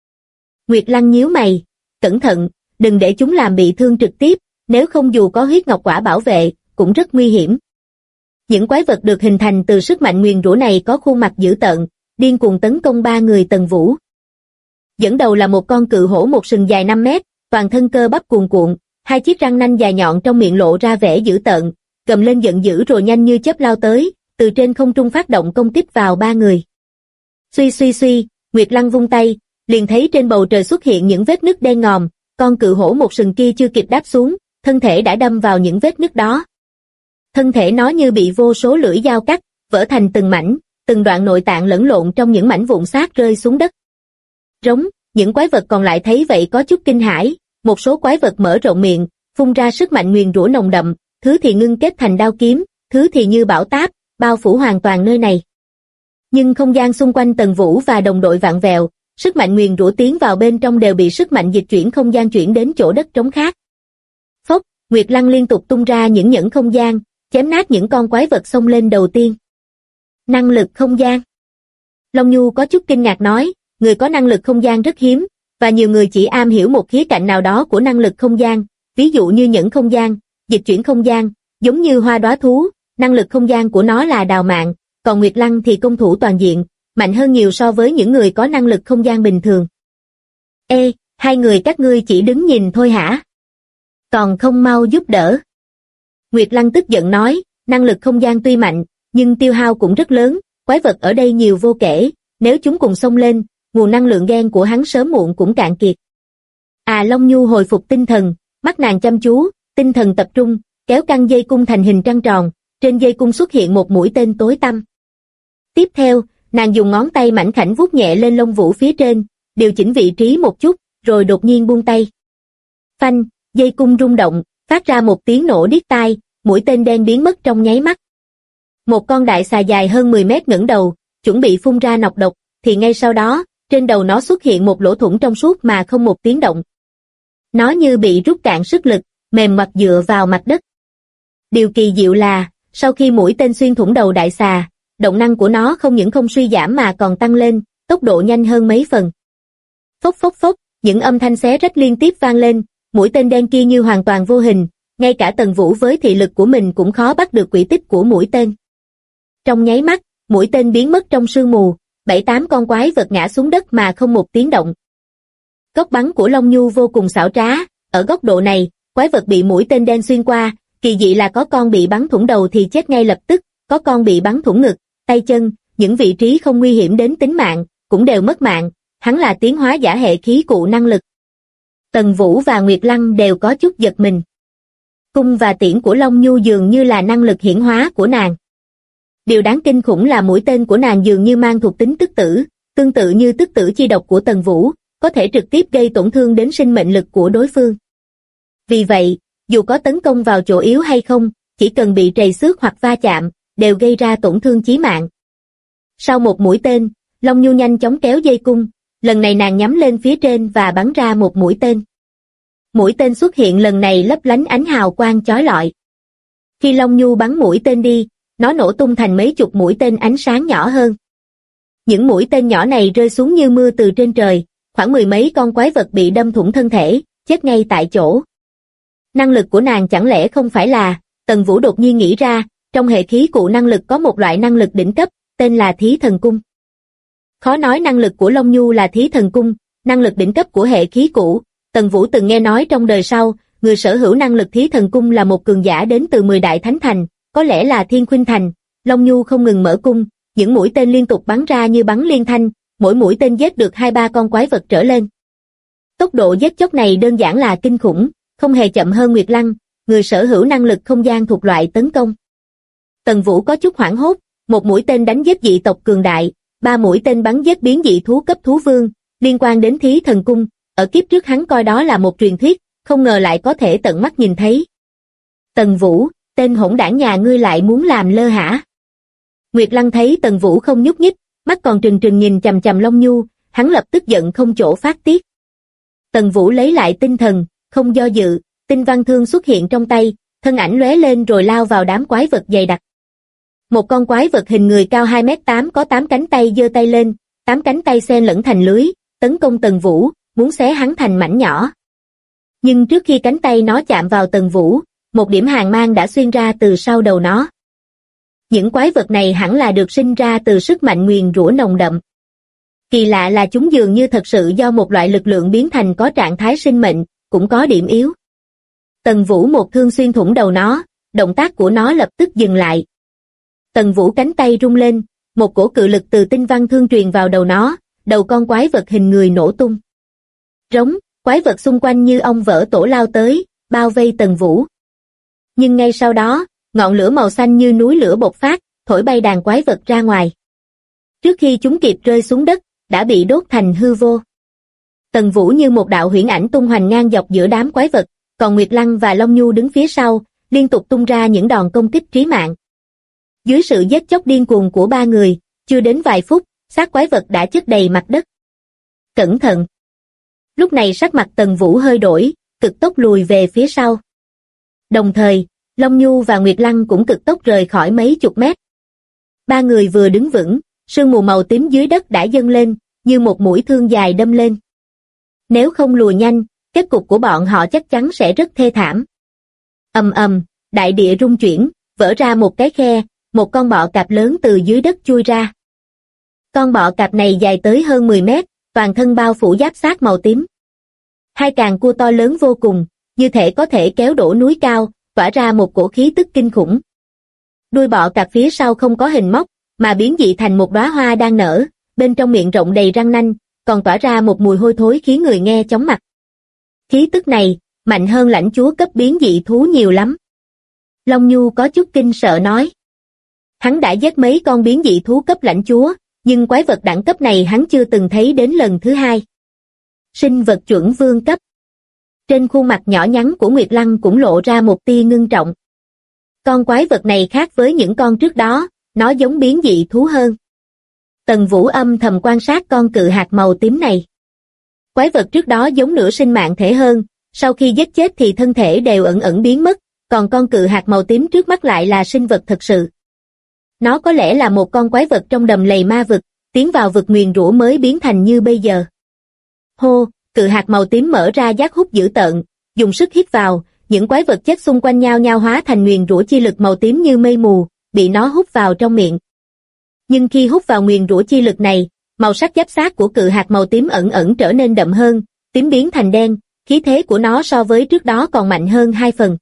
Nguyệt Lăng nhíu mày, cẩn thận, đừng để chúng làm bị thương trực tiếp, nếu không dù có huyết ngọc quả bảo vệ, cũng rất nguy hiểm. Những quái vật được hình thành từ sức mạnh nguyền rủa này có khuôn mặt dữ tợn, điên cuồng tấn công ba người Tần Vũ. Dẫn đầu là một con cự hổ một sừng dài 5 mét, toàn thân cơ bắp cuồn cuộn, hai chiếc răng nanh dài nhọn trong miệng lộ ra vẻ dữ tợn, gầm lên giận dữ rồi nhanh như chớp lao tới, từ trên không trung phát động công kích vào ba người. Suy suy suy, Nguyệt Lăng vung tay, liền thấy trên bầu trời xuất hiện những vết nứt đen ngòm, con cự hổ một sừng kia chưa kịp đáp xuống, thân thể đã đâm vào những vết nứt đó. Thân thể nó như bị vô số lưỡi dao cắt, vỡ thành từng mảnh, từng đoạn nội tạng lẫn lộn trong những mảnh vụn xác rơi xuống đất. Rống, những quái vật còn lại thấy vậy có chút kinh hãi, một số quái vật mở rộng miệng, phun ra sức mạnh nguyền rủa nồng đậm, thứ thì ngưng kết thành đao kiếm, thứ thì như bão táp, bao phủ hoàn toàn nơi này. Nhưng không gian xung quanh Tần Vũ và đồng đội vặn vẹo, sức mạnh nguyền rủa tiến vào bên trong đều bị sức mạnh dịch chuyển không gian chuyển đến chỗ đất trống khác. Phốc, Nguyệt Lăng liên tục tung ra những nhẫn không gian, chém nát những con quái vật xông lên đầu tiên. Năng lực không gian. Long Nhu có chút kinh ngạc nói, người có năng lực không gian rất hiếm, và nhiều người chỉ am hiểu một khía cạnh nào đó của năng lực không gian, ví dụ như nhẫn không gian, dịch chuyển không gian, giống như hoa đóa thú, năng lực không gian của nó là đào mạng, còn Nguyệt Lăng thì công thủ toàn diện, mạnh hơn nhiều so với những người có năng lực không gian bình thường. Ê, hai người các ngươi chỉ đứng nhìn thôi hả? Còn không mau giúp đỡ. Nguyệt Lăng tức giận nói, năng lực không gian tuy mạnh, nhưng tiêu hao cũng rất lớn, quái vật ở đây nhiều vô kể, nếu chúng cùng xông lên, nguồn năng lượng gen của hắn sớm muộn cũng cạn kiệt. Long Nhu hồi phục tinh thần, mắt nàng chăm chú, tinh thần tập trung, kéo căng dây cung thành hình trăng tròn, trên dây cung xuất hiện một mũi tên tối tăm. Tiếp theo, nàng dùng ngón tay mảnh khảnh vuốt nhẹ lên lông vũ phía trên, điều chỉnh vị trí một chút, rồi đột nhiên buông tay. Phanh, dây cung rung động, phát ra một tiếng nổ điếc tai, mũi tên đen biến mất trong nháy mắt. Một con đại xà dài hơn 10 mét ngẩng đầu, chuẩn bị phun ra nọc độc, thì ngay sau đó, trên đầu nó xuất hiện một lỗ thủng trong suốt mà không một tiếng động. Nó như bị rút cạn sức lực, mềm mặt dựa vào mặt đất. Điều kỳ diệu là, sau khi mũi tên xuyên thủng đầu đại xà, động năng của nó không những không suy giảm mà còn tăng lên, tốc độ nhanh hơn mấy phần. Phốc phốc phốc, những âm thanh xé rách liên tiếp vang lên, mũi tên đen kia như hoàn toàn vô hình, ngay cả Tần Vũ với thị lực của mình cũng khó bắt được quỹ tích của mũi tên. Trong nháy mắt, mũi tên biến mất trong sương mù, 7-8 con quái vật ngã xuống đất mà không một tiếng động. Góc bắn của Long Nhu vô cùng xảo trá, ở góc độ này, quái vật bị mũi tên đen xuyên qua, kỳ dị là có con bị bắn thủng đầu thì chết ngay lập tức, có con bị bắn thủng ngực, tay chân, những vị trí không nguy hiểm đến tính mạng, cũng đều mất mạng, hắn là tiến hóa giả hệ khí cụ năng lực. Tần Vũ và Nguyệt Lăng đều có chút giật mình. Cung và tiễn của Long Nhu dường như là năng lực hiển hóa của nàng. Điều đáng kinh khủng là mũi tên của nàng dường như mang thuộc tính tức tử, tương tự như tức tử chi độc của Tần Vũ, có thể trực tiếp gây tổn thương đến sinh mệnh lực của đối phương. Vì vậy, dù có tấn công vào chỗ yếu hay không, chỉ cần bị trầy xước hoặc va chạm, đều gây ra tổn thương chí mạng. Sau một mũi tên, Long Nhu nhanh chóng kéo dây cung, lần này nàng nhắm lên phía trên và bắn ra một mũi tên. Mũi tên xuất hiện lần này lấp lánh ánh hào quang chói lọi. Khi Long Nhu bắn mũi tên đi, nó nổ tung thành mấy chục mũi tên ánh sáng nhỏ hơn. Những mũi tên nhỏ này rơi xuống như mưa từ trên trời, khoảng 10 mấy con quái vật bị đâm thủng thân thể, chết ngay tại chỗ. Năng lực của nàng chẳng lẽ không phải là, Tần Vũ đột nhiên nghĩ ra, trong hệ khí cụ năng lực có một loại năng lực đỉnh cấp, tên là Thí Thần Cung. Khó nói năng lực của Long Nhu là Thí Thần Cung, năng lực đỉnh cấp của hệ khí cụ. Tần Vũ từng nghe nói trong đời sau, người sở hữu năng lực Thí Thần Cung là một cường giả đến từ 10 đại thánh thành, có lẽ là Thiên Khuynh Thành. Long Nhu không ngừng mở cung, những mũi tên liên tục bắn ra như bắn liên thanh, mỗi mũi tên giết được 2-3 con quái vật trở lên. Tốc độ giết chóc này đơn giản là kinh khủng, không hề chậm hơn Nguyệt Lăng, người sở hữu năng lực không gian thuộc loại tấn công. Tần Vũ có chút hoảng hốt, một mũi tên đánh giết dị tộc cường đại, 3 mũi tên bắn giết biến dị thú cấp thú vương, liên quan đến Thí Thần Cung, ở kiếp trước hắn coi đó là một truyền thuyết, không ngờ lại có thể tận mắt nhìn thấy. Tần Vũ, tên hỗn đảng nhà ngươi lại muốn làm lơ hả? Nguyệt Lăng thấy Tần Vũ không nhúc nhích, mắt còn trừng trừng nhìn chằm chằm Long Nhu, hắn lập tức giận không chỗ phát tiết. Tần Vũ lấy lại tinh thần, không do dự, tinh văn thương xuất hiện trong tay, thân ảnh lóe lên rồi lao vào đám quái vật dày đặc. Một con quái vật hình người cao 2m8 có 8 cánh tay giơ tay lên, 8 cánh tay xen lẫn thành lưới, tấn công Tần Vũ, muốn xé hắn thành mảnh nhỏ. Nhưng trước khi cánh tay nó chạm vào Tần Vũ, một điểm hàn mang đã xuyên ra từ sau đầu nó. Những quái vật này hẳn là được sinh ra từ sức mạnh nguyền rủa nồng đậm. Kỳ lạ là chúng dường như thật sự do một loại lực lượng biến thành có trạng thái sinh mệnh, cũng có điểm yếu. Tần Vũ một thương xuyên thủng đầu nó, động tác của nó lập tức dừng lại. Tần Vũ cánh tay rung lên, một cổ cự lực từ tinh văn thương truyền vào đầu nó, đầu con quái vật hình người nổ tung. Rống, quái vật xung quanh như ong vỡ tổ lao tới, bao vây Tần Vũ. Nhưng ngay sau đó, ngọn lửa màu xanh như núi lửa bộc phát, thổi bay đàn quái vật ra ngoài. Trước khi chúng kịp rơi xuống đất, đã bị đốt thành hư vô. Tần Vũ như một đạo huyễn ảnh tung hoành ngang dọc giữa đám quái vật, còn Nguyệt Lăng và Long Nhu đứng phía sau, liên tục tung ra những đòn công kích trí mạng. Dưới sự giết chóc điên cuồng của ba người, chưa đến vài phút, xác quái vật đã chất đầy mặt đất. Cẩn thận! Lúc này sắc mặt Tần Vũ hơi đổi, cực tốc lùi về phía sau. Đồng thời, Long Nhu và Nguyệt Lăng cũng cực tốc rời khỏi mấy chục mét. Ba người vừa đứng vững, sương mù màu tím dưới đất đã dâng lên, như một mũi thương dài đâm lên. Nếu không lùi nhanh, kết cục của bọn họ chắc chắn sẽ rất thê thảm. Ầm ầm, đại địa rung chuyển, vỡ ra một cái khe, một con bọ cạp lớn từ dưới đất chui ra. Con bọ cạp này dài tới hơn 10 mét, toàn thân bao phủ giáp xác màu tím. Hai càng cua to lớn vô cùng, như thể có thể kéo đổ núi cao, tỏa ra một cổ khí tức kinh khủng. Đuôi bọ cạp phía sau không có hình móc, mà biến dị thành một đóa hoa đang nở, bên trong miệng rộng đầy răng nanh, còn tỏa ra một mùi hôi thối khiến người nghe chóng mặt. Khí tức này, mạnh hơn lãnh chúa cấp biến dị thú nhiều lắm. Long Nhu có chút kinh sợ nói. Hắn đã giết mấy con biến dị thú cấp lãnh chúa, nhưng quái vật đẳng cấp này hắn chưa từng thấy đến lần thứ hai. Sinh vật chuẩn vương cấp. Trên khuôn mặt nhỏ nhắn của Nguyệt Lăng cũng lộ ra một tia ngưng trọng. Con quái vật này khác với những con trước đó, nó giống biến dị thú hơn. Tần Vũ âm thầm quan sát con cự hạt màu tím này. Quái vật trước đó giống nửa sinh mạng thể hơn, sau khi giết chết thì thân thể đều ẩn ẩn biến mất, còn con cự hạt màu tím trước mắt lại là sinh vật thật sự. Nó có lẽ là một con quái vật trong đầm lầy ma vực, tiến vào vực nguyền rủa mới biến thành như bây giờ. Hô, cự hạt màu tím mở ra giác hút dữ tợn, dùng sức hít vào, những quái vật chết xung quanh nhao nhao hóa thành nguyền rủa chi lực màu tím như mây mù, bị nó hút vào trong miệng. Nhưng khi hút vào nguyền rủa chi lực này, màu sắc giáp xác của cự hạt màu tím ẩn ẩn trở nên đậm hơn, tím biến thành đen, khí thế của nó so với trước đó còn mạnh hơn 2 phần.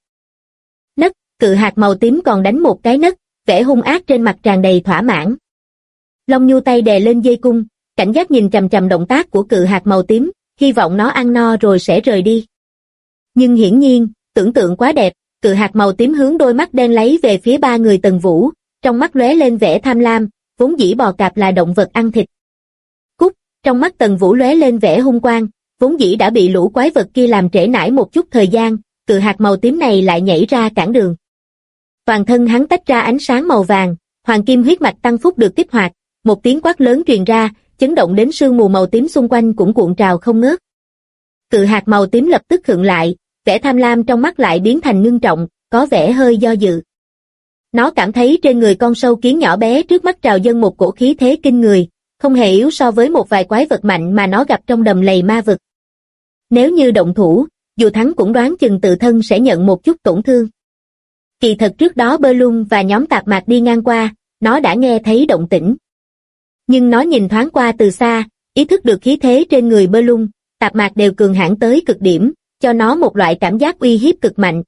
Nấc, cự hạt màu tím còn đánh một cái nấc, vẻ hung ác trên mặt tràn đầy thỏa mãn. Long Nhu tay đè lên dây cung, cảnh giác nhìn chằm chằm động tác của cự hạt màu tím, hy vọng nó ăn no rồi sẽ rời đi. Nhưng hiển nhiên, tưởng tượng quá đẹp, cự hạt màu tím hướng đôi mắt đen lấy về phía ba người Tần Vũ, trong mắt lóe lên vẻ tham lam, vốn dĩ bò cạp là động vật ăn thịt. Cút, trong mắt Tần Vũ lóe lên vẻ hung quang, vốn dĩ đã bị lũ quái vật kia làm trễ nải một chút thời gian, cự hạt màu tím này lại nhảy ra cản đường. Toàn thân hắn tách ra ánh sáng màu vàng, hoàng kim huyết mạch tăng phúc được kích hoạt, một tiếng quát lớn truyền ra, chấn động đến sương mù màu tím xung quanh cũng cuộn trào không ngớt. Cự hạt màu tím lập tức khựng lại, vẻ tham lam trong mắt lại biến thành ngưng trọng, có vẻ hơi do dự. Nó cảm thấy trên người con sâu kiến nhỏ bé trước mắt trào dâng một cổ khí thế kinh người, không hề yếu so với một vài quái vật mạnh mà nó gặp trong đầm lầy ma vực. Nếu như động thủ, dù thắng cũng đoán chừng tự thân sẽ nhận một chút tổn thương. Kỳ thật trước đó Bơ Lung và nhóm tạp mạc đi ngang qua, nó đã nghe thấy động tĩnh. Nhưng nó nhìn thoáng qua từ xa, ý thức được khí thế trên người Bơ Lung, tạp mạc đều cường hãn tới cực điểm, cho nó một loại cảm giác uy hiếp cực mạnh.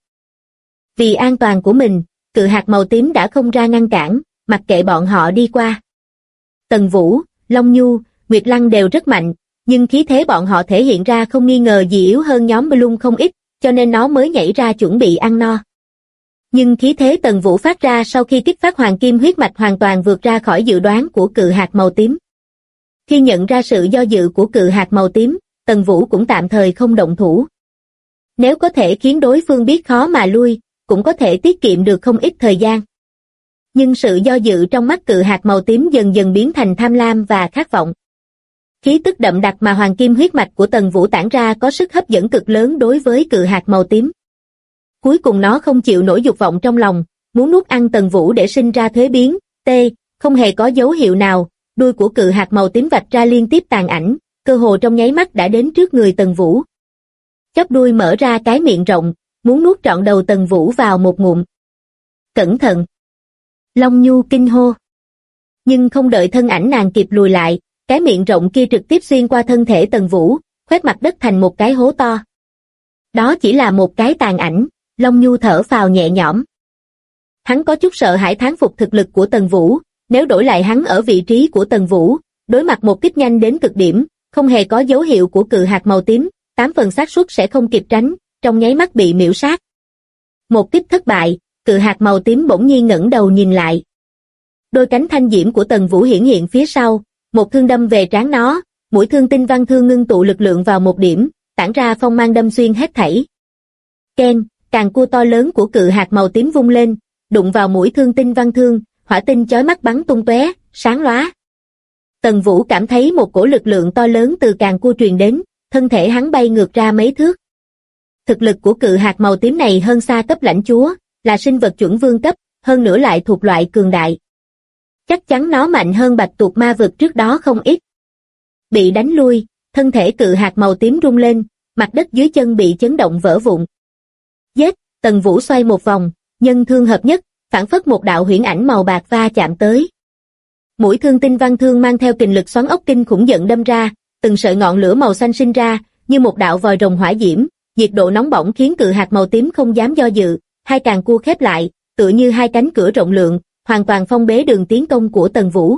Vì an toàn của mình, cự hạt màu tím đã không ra ngăn cản, mặc kệ bọn họ đi qua. Tần Vũ, Long Nhu, Nguyệt Lăng đều rất mạnh, nhưng khí thế bọn họ thể hiện ra không nghi ngờ gì yếu hơn nhóm Bơ Lung không ít, cho nên nó mới nhảy ra chuẩn bị ăn no. Nhưng khí thế Tần Vũ phát ra sau khi kích phát hoàng kim huyết mạch hoàn toàn vượt ra khỏi dự đoán của cự hạt màu tím. Khi nhận ra sự do dự của cự hạt màu tím, Tần Vũ cũng tạm thời không động thủ. Nếu có thể khiến đối phương biết khó mà lui, cũng có thể tiết kiệm được không ít thời gian. Nhưng sự do dự trong mắt cự hạt màu tím dần dần biến thành tham lam và khát vọng. Khí tức đậm đặc mà hoàng kim huyết mạch của Tần Vũ tản ra có sức hấp dẫn cực lớn đối với cự hạt màu tím. Cuối cùng nó không chịu nổi dục vọng trong lòng, muốn nuốt ăn Tần Vũ để sinh ra thuế biến, không hề có dấu hiệu nào, đuôi của cự hạt màu tím vạch ra liên tiếp tàn ảnh, cơ hồ trong nháy mắt đã đến trước người Tần Vũ. Chóp đuôi mở ra cái miệng rộng, muốn nuốt trọn đầu Tần Vũ vào một ngụm. Cẩn thận! Long Nhu kinh hô. Nhưng không đợi thân ảnh nàng kịp lùi lại, cái miệng rộng kia trực tiếp xuyên qua thân thể Tần Vũ, khoét mặt đất thành một cái hố to. Đó chỉ là một cái tàn ảnh, Long Nhu thở phào nhẹ nhõm. Hắn có chút sợ hãi thán phục thực lực của Tần Vũ, nếu đổi lại hắn ở vị trí của Tần Vũ, đối mặt một kích nhanh đến cực điểm, không hề có dấu hiệu của cự hạt màu tím, 8 phần xác suất sẽ không kịp tránh, trong nháy mắt bị miểu sát. Một kích thất bại, cự hạt màu tím bỗng nhiên ngẩng đầu nhìn lại. Đôi cánh thanh diễm của Tần Vũ hiển hiện phía sau, một thương đâm về trán nó, mũi thương tinh văn thương ngưng tụ lực lượng vào một điểm, tản ra phong mang đâm xuyên hết thảy. Keng, càng cua to lớn của cự hạt màu tím vung lên, đụng vào mũi thương tinh văn thương, hỏa tinh chói mắt bắn tung tóe, sáng lóa. Tần Vũ cảm thấy một cổ lực lượng to lớn từ càng cua truyền đến, thân thể hắn bay ngược ra mấy thước. Thực lực của cự hạt màu tím này hơn xa cấp lãnh chúa, là sinh vật chuẩn vương cấp, hơn nữa lại thuộc loại cường đại. Chắc chắn nó mạnh hơn bạch tuộc ma vực trước đó không ít. Bị đánh lui, thân thể cự hạt màu tím rung lên, mặt đất dưới chân bị chấn động vỡ vụn. Giết, Tần Vũ xoay một vòng, nhân thương hợp nhất, phản phất một đạo huyễn ảnh màu bạc va chạm tới. Mũi thương tinh văn thương mang theo kình lực xoắn ốc kinh khủng giận đâm ra, từng sợi ngọn lửa màu xanh sinh ra, như một đạo vòi rồng hỏa diễm, nhiệt độ nóng bỏng khiến cự hạt màu tím không dám do dự, hai càng cua khép lại, tựa như hai cánh cửa rộng lượng, hoàn toàn phong bế đường tiến công của Tần Vũ.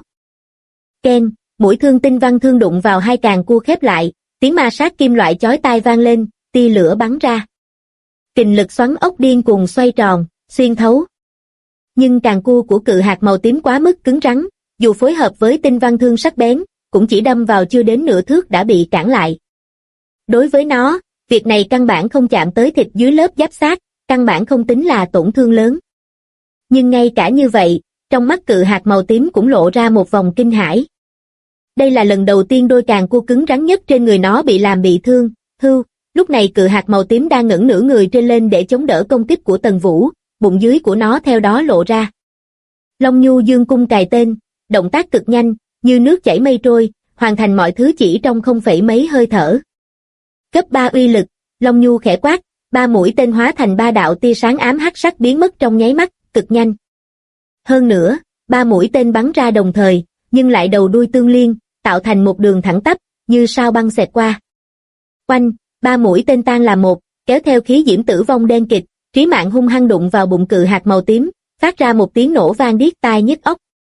Keng, mũi thương tinh văn thương đụng vào hai càng cua khép lại, tiếng ma sát kim loại chói tai vang lên, tia lửa bắn ra. Kình lực xoắn ốc điên cuồng xoay tròn, xuyên thấu. Nhưng càng cua của cự hạt màu tím quá mức cứng rắn, dù phối hợp với tinh văn thương sắc bén, cũng chỉ đâm vào chưa đến nửa thước đã bị cản lại. Đối với nó, việc này căn bản không chạm tới thịt dưới lớp giáp xác, căn bản không tính là tổn thương lớn. Nhưng ngay cả như vậy, trong mắt cự hạt màu tím cũng lộ ra một vòng kinh hãi. Đây là lần đầu tiên đôi càng cua cứng rắn nhất trên người nó bị làm bị thương. Lúc này cự hạt màu tím đang ngẩng nửa người trên lên để chống đỡ công kích của Tần Vũ, bụng dưới của nó theo đó lộ ra. Long Nhu dương cung cài tên, động tác cực nhanh, như nước chảy mây trôi, hoàn thành mọi thứ chỉ trong không phẩy mấy hơi thở. Cấp 3 uy lực, Long Nhu khẽ quát, 3 mũi tên hóa thành 3 đạo tia sáng ám hắc sắc biến mất trong nháy mắt, cực nhanh. Hơn nữa, 3 mũi tên bắn ra đồng thời, nhưng lại đầu đuôi tương liên, tạo thành một đường thẳng tắp, như sao băng xẹt qua. Oanh, 3 mũi tên tan làm một, kéo theo khí diễm tử vong đen kịt, trí mạng hung hăng đụng vào bụng cự hạt màu tím, phát ra một tiếng nổ vang điếc tai nhức óc.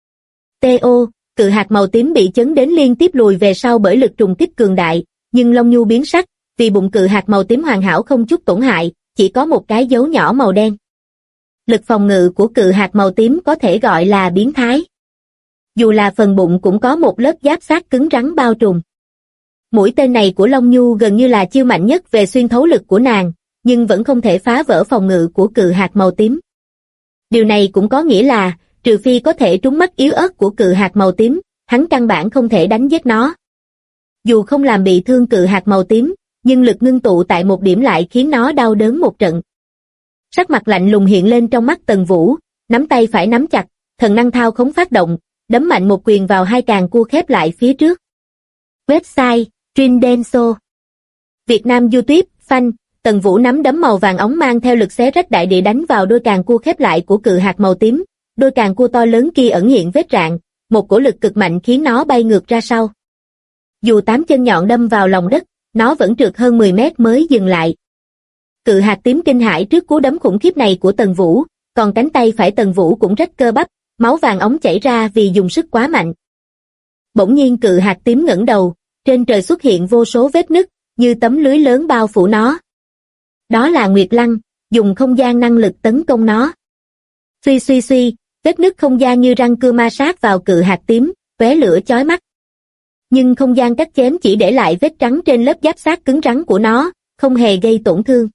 T.O. Cự hạt màu tím bị chấn đến liên tiếp lùi về sau bởi lực trùng kích cường đại, nhưng Long Nhu biến sắc, vì bụng cự hạt màu tím hoàn hảo không chút tổn hại, chỉ có một cái dấu nhỏ màu đen. Lực phòng ngự của cự hạt màu tím có thể gọi là biến thái. Dù là phần bụng cũng có một lớp giáp xác cứng rắn bao trùm. Mũi tên này của Long Nhu gần như là chiêu mạnh nhất về xuyên thấu lực của nàng, nhưng vẫn không thể phá vỡ phòng ngự của cự hạt màu tím. Điều này cũng có nghĩa là, trừ phi có thể trúng mắt yếu ớt của cự hạt màu tím, hắn căn bản không thể đánh giết nó. Dù không làm bị thương cự hạt màu tím, nhưng lực ngưng tụ tại một điểm lại khiến nó đau đớn một trận. Sắc mặt lạnh lùng hiện lên trong mắt Tần Vũ, nắm tay phải nắm chặt, thần năng thao khống phát động, đấm mạnh một quyền vào hai càng cua khép lại phía trước. Website, Trindenso. Việt Nam YouTube, fan, Tần Vũ nắm đấm màu vàng óng mang theo lực xé rách đại địa đánh vào đôi càng cua khép lại của cự hạt màu tím. Đôi càng cua to lớn kia ẩn hiện vết rạn, một cổ lực cực mạnh khiến nó bay ngược ra sau. Dù 8 chân nhọn đâm vào lòng đất, nó vẫn trượt hơn 10 mét mới dừng lại. Cự hạt tím kinh hãi trước cú đấm khủng khiếp này của Tần Vũ, còn cánh tay phải Tần Vũ cũng rách cơ bắp, máu vàng óng chảy ra vì dùng sức quá mạnh. Bỗng nhiên cự hạt tím ngẩng đầu, trên trời xuất hiện vô số vết nứt, như tấm lưới lớn bao phủ nó. Đó là Nguyệt Lăng, dùng không gian năng lực tấn công nó. Suy suy suy, vết nứt không gian như răng cưa ma sát vào cự hạt tím, tóe lửa chói mắt. Nhưng không gian cắt chém chỉ để lại vết trắng trên lớp giáp xác cứng rắn của nó, không hề gây tổn thương.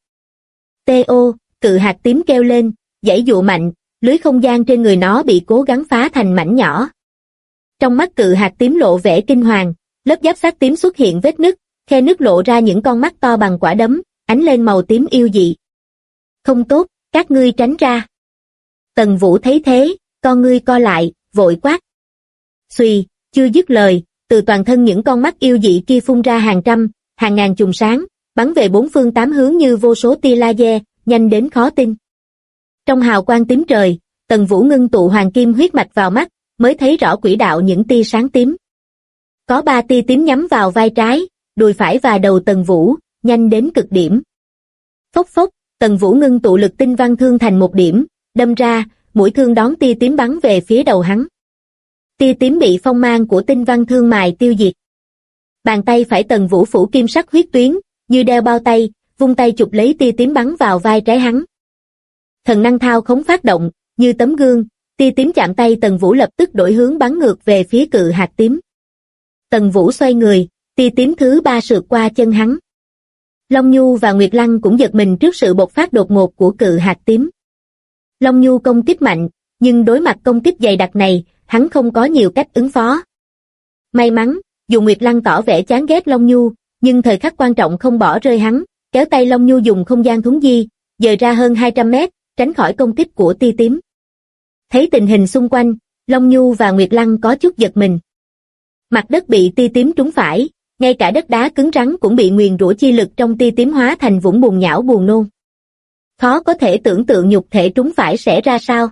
T.O. Cự hạt tím kêu lên, giãy giụa mạnh, lưới không gian trên người nó bị cố gắng phá thành mảnh nhỏ. Trong mắt cự hạt tím lộ vẻ kinh hoàng, lớp giáp xác tím xuất hiện vết nứt, khe nứt lộ ra những con mắt to bằng quả đấm, ánh lên màu tím yêu dị. Không tốt, các ngươi tránh ra. Tần Vũ thấy thế, con ngươi co lại, vội quát. Xuy, chưa dứt lời, từ toàn thân những con mắt yêu dị kia phun ra hàng trăm, hàng ngàn chùm sáng, bắn về bốn phương tám hướng như vô số tia laser, nhanh đến khó tin. Trong hào quang tím trời, Tần Vũ ngưng tụ hoàng kim huyết mạch vào mắt, mới thấy rõ quỹ đạo những tia sáng tím. Có 3 tia tím nhắm vào vai trái, đùi phải và đầu Tần Vũ, nhanh đến cực điểm. Phốc phốc, Tần Vũ ngưng tụ lực tinh văn thương thành một điểm, đâm ra, mũi thương đón tia tím bắn về phía đầu hắn. Tia tím bị phong mang của tinh văn thương mài tiêu diệt. Bàn tay phải Tần Vũ phủ kim sắc huyết tuyến, như đeo bao tay, vung tay chụp lấy tia tím bắn vào vai trái hắn. Thần năng thao khống phát động, như tấm gương, tia tím chạm tay Tần Vũ lập tức đổi hướng bắn ngược về phía cự hạt tím. Tần Vũ xoay người, tia tím thứ 3 sượt qua chân hắn. Long Nhu và Nguyệt Lăng cũng giật mình trước sự bộc phát đột ngột của cự hạt tím. Long Nhu công kích mạnh, nhưng đối mặt công kích dày đặc này, hắn không có nhiều cách ứng phó. May mắn, dù Nguyệt Lăng tỏ vẻ chán ghét Long Nhu, nhưng thời khắc quan trọng không bỏ rơi hắn, kéo tay Long Nhu dùng không gian thuấn di, dời ra hơn 200 mét, tránh khỏi công kích của tia tím. Thấy tình hình xung quanh, Long Nhu và Nguyệt Lăng có chút giật mình. Mặt đất bị tia tím trúng phải, ngay cả đất đá cứng rắn cũng bị nguyền rủa chi lực trong tia tím hóa thành vũng bùn nhão buồn nôn. Khó có thể tưởng tượng nhục thể trúng phải sẽ ra sao.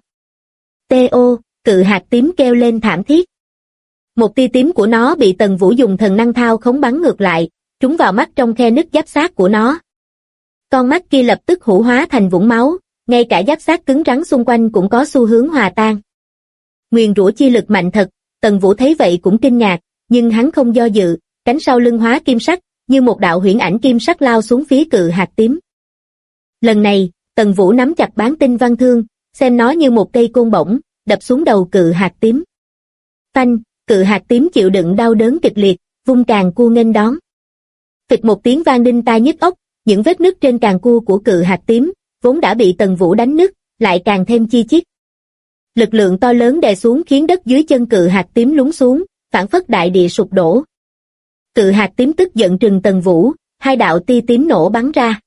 T.O. Cự hạt tím kêu lên thảm thiết. Một tia tím của nó bị Tần Vũ dùng thần năng thao khống bắn ngược lại, trúng vào mắt trong khe nứt giáp xác của nó. Con mắt kia lập tức hủ hóa thành vũng máu, ngay cả giáp xác cứng rắn xung quanh cũng có xu hướng hòa tan. Nguyền rủa chi lực mạnh thật, Tần Vũ thấy vậy cũng kinh ngạc, nhưng hắn không do dự, cánh sau lưng hóa kim sắc, như một đạo huyễn ảnh kim sắc lao xuống phía cự hạt tím. Lần này, Tần Vũ nắm chặt bán tinh văn thương, xem nó như một cây côn bổng, đập xuống đầu cự hạt tím. Phanh, cự hạt tím chịu đựng đau đớn kịch liệt, vung càng cua nghênh đón. Phịch một tiếng vang đinh tai nhức óc, những vết nứt trên càng cua của cự hạt tím, vốn đã bị Tần Vũ đánh nứt, lại càng thêm chi chít. Lực lượng to lớn đè xuống khiến đất dưới chân cự hạt tím lún xuống, phảng phất đại địa sụp đổ. Cự hạt tím tức giận trừng Tần Vũ, 2 đạo tia tím nổ bắn ra.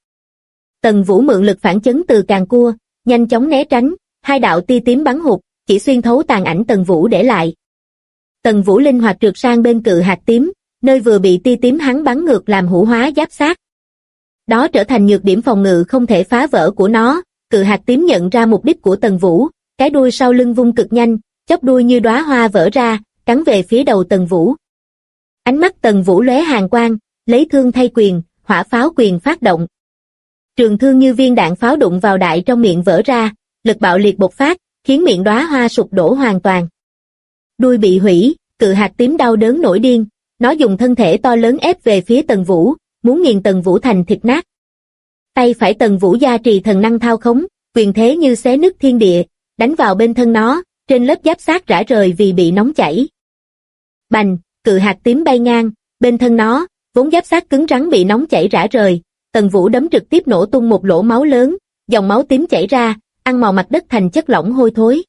Tần Vũ mượn lực phản chấn từ càng cua, nhanh chóng né tránh, 2 đạo tia tím bắn hụt, chỉ xuyên thấu tàn ảnh Tần Vũ để lại. Tần Vũ linh hoạt trượt sang bên cự hạt tím, nơi vừa bị tia tím hắn bắn ngược làm hủ hóa giáp xác. Đó trở thành nhược điểm phòng ngự không thể phá vỡ của nó. Cự hạt tím nhận ra mục đích của Tần Vũ, cái đuôi sau lưng vung cực nhanh, chóp đuôi như đóa hoa vỡ ra, cắn về phía đầu Tần Vũ. Ánh mắt Tần Vũ lóe hàn quang, lấy thương thay quyền, hỏa pháo quyền phát động. Trường thương như viên đạn pháo đụng vào đại trong miệng vỡ ra, lực bạo liệt bộc phát, khiến miệng đóa hoa sụp đổ hoàn toàn. Đuôi bị hủy, cự hạt tím đau đớn nổi điên, nó dùng thân thể to lớn ép về phía Tần Vũ, muốn nghiền Tần Vũ thành thịt nát. Tay phải Tần Vũ gia trì thần năng thao khống, quyền thế như xé nứt thiên địa, đánh vào bên thân nó, trên lớp giáp xác rã rời vì bị nóng chảy. Bành, cự hạt tím bay ngang, bên thân nó, vốn giáp xác cứng rắn bị nóng chảy rã rời, Tần Vũ đấm trực tiếp nổ tung một lỗ máu lớn, dòng máu tím chảy ra, ăn mòn mặt đất thành chất lỏng hôi thối.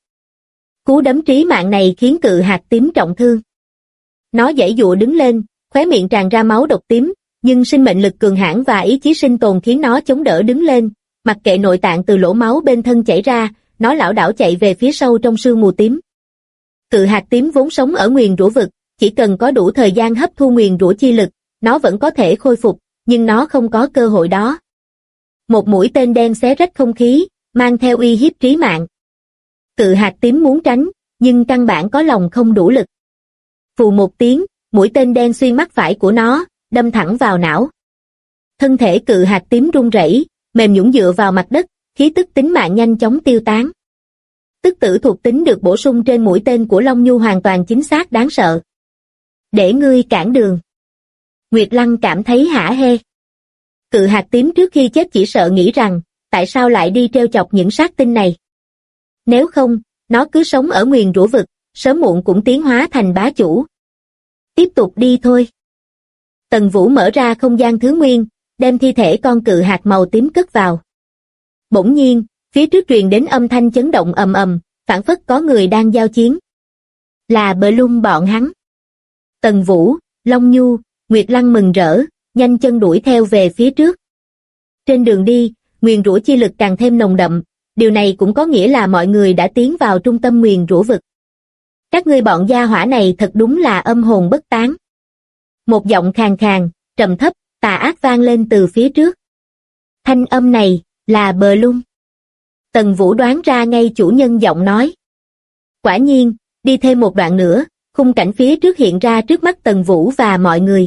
Cú đấm trí mạng này khiến cự hạt tím trọng thương. Nó giãy giụa đứng lên, khóe miệng tràn ra máu độc tím, nhưng sinh mệnh lực cường hãn và ý chí sinh tồn khiến nó chống đỡ đứng lên, mặc kệ nội tạng từ lỗ máu bên thân chảy ra, nó lảo đảo chạy về phía sâu trong sương mù tím. Cự hạt tím vốn sống ở nguyền rủa vực, chỉ cần có đủ thời gian hấp thu nguyền rủa chi lực, nó vẫn có thể khôi phục, nhưng nó không có cơ hội đó. Một mũi tên đen xé rách không khí, mang theo uy hiếp trí mạng. Cự hạt tím muốn tránh, nhưng căn bản có lòng không đủ lực. Phù một tiếng, mũi tên đen xuyên mắt phải của nó, đâm thẳng vào não. Thân thể cự hạt tím run rẩy, mềm nhũn dựa vào mặt đất, khí tức tính mạng nhanh chóng tiêu tán. Tức tử thuộc tính được bổ sung trên mũi tên của Long Nhu hoàn toàn chính xác đáng sợ. Để ngươi cản đường. Nguyệt Lăng cảm thấy hả hê. Cự hạt tím trước khi chết chỉ sợ nghĩ rằng, tại sao lại đi trêu chọc những sát tinh này. Nếu không, nó cứ sống ở nguyền rủa vực, sớm muộn cũng tiến hóa thành bá chủ. Tiếp tục đi thôi. Tần Vũ mở ra không gian thứ nguyên, đem thi thể con cự hạt màu tím cất vào. Bỗng nhiên, phía trước truyền đến âm thanh chấn động ầm ầm, phảng phất có người đang giao chiến. Là Bloom bọn hắn. Tần Vũ, Long Nhu, Nguyệt Lăng mừng rỡ, nhanh chân đuổi theo về phía trước. Trên đường đi, nguyền rủa chi lực càng thêm nồng đậm, điều này cũng có nghĩa là mọi người đã tiến vào trung tâm nguyền rủa vực. Các ngươi bọn gia hỏa này thật đúng là âm hồn bất tán. Một giọng khàn khàn, trầm thấp, tà ác vang lên từ phía trước. Thanh âm này, là Bloom. Tần Vũ đoán ra ngay chủ nhân giọng nói. Quả nhiên, đi thêm một đoạn nữa, khung cảnh phía trước hiện ra trước mắt Tần Vũ và mọi người.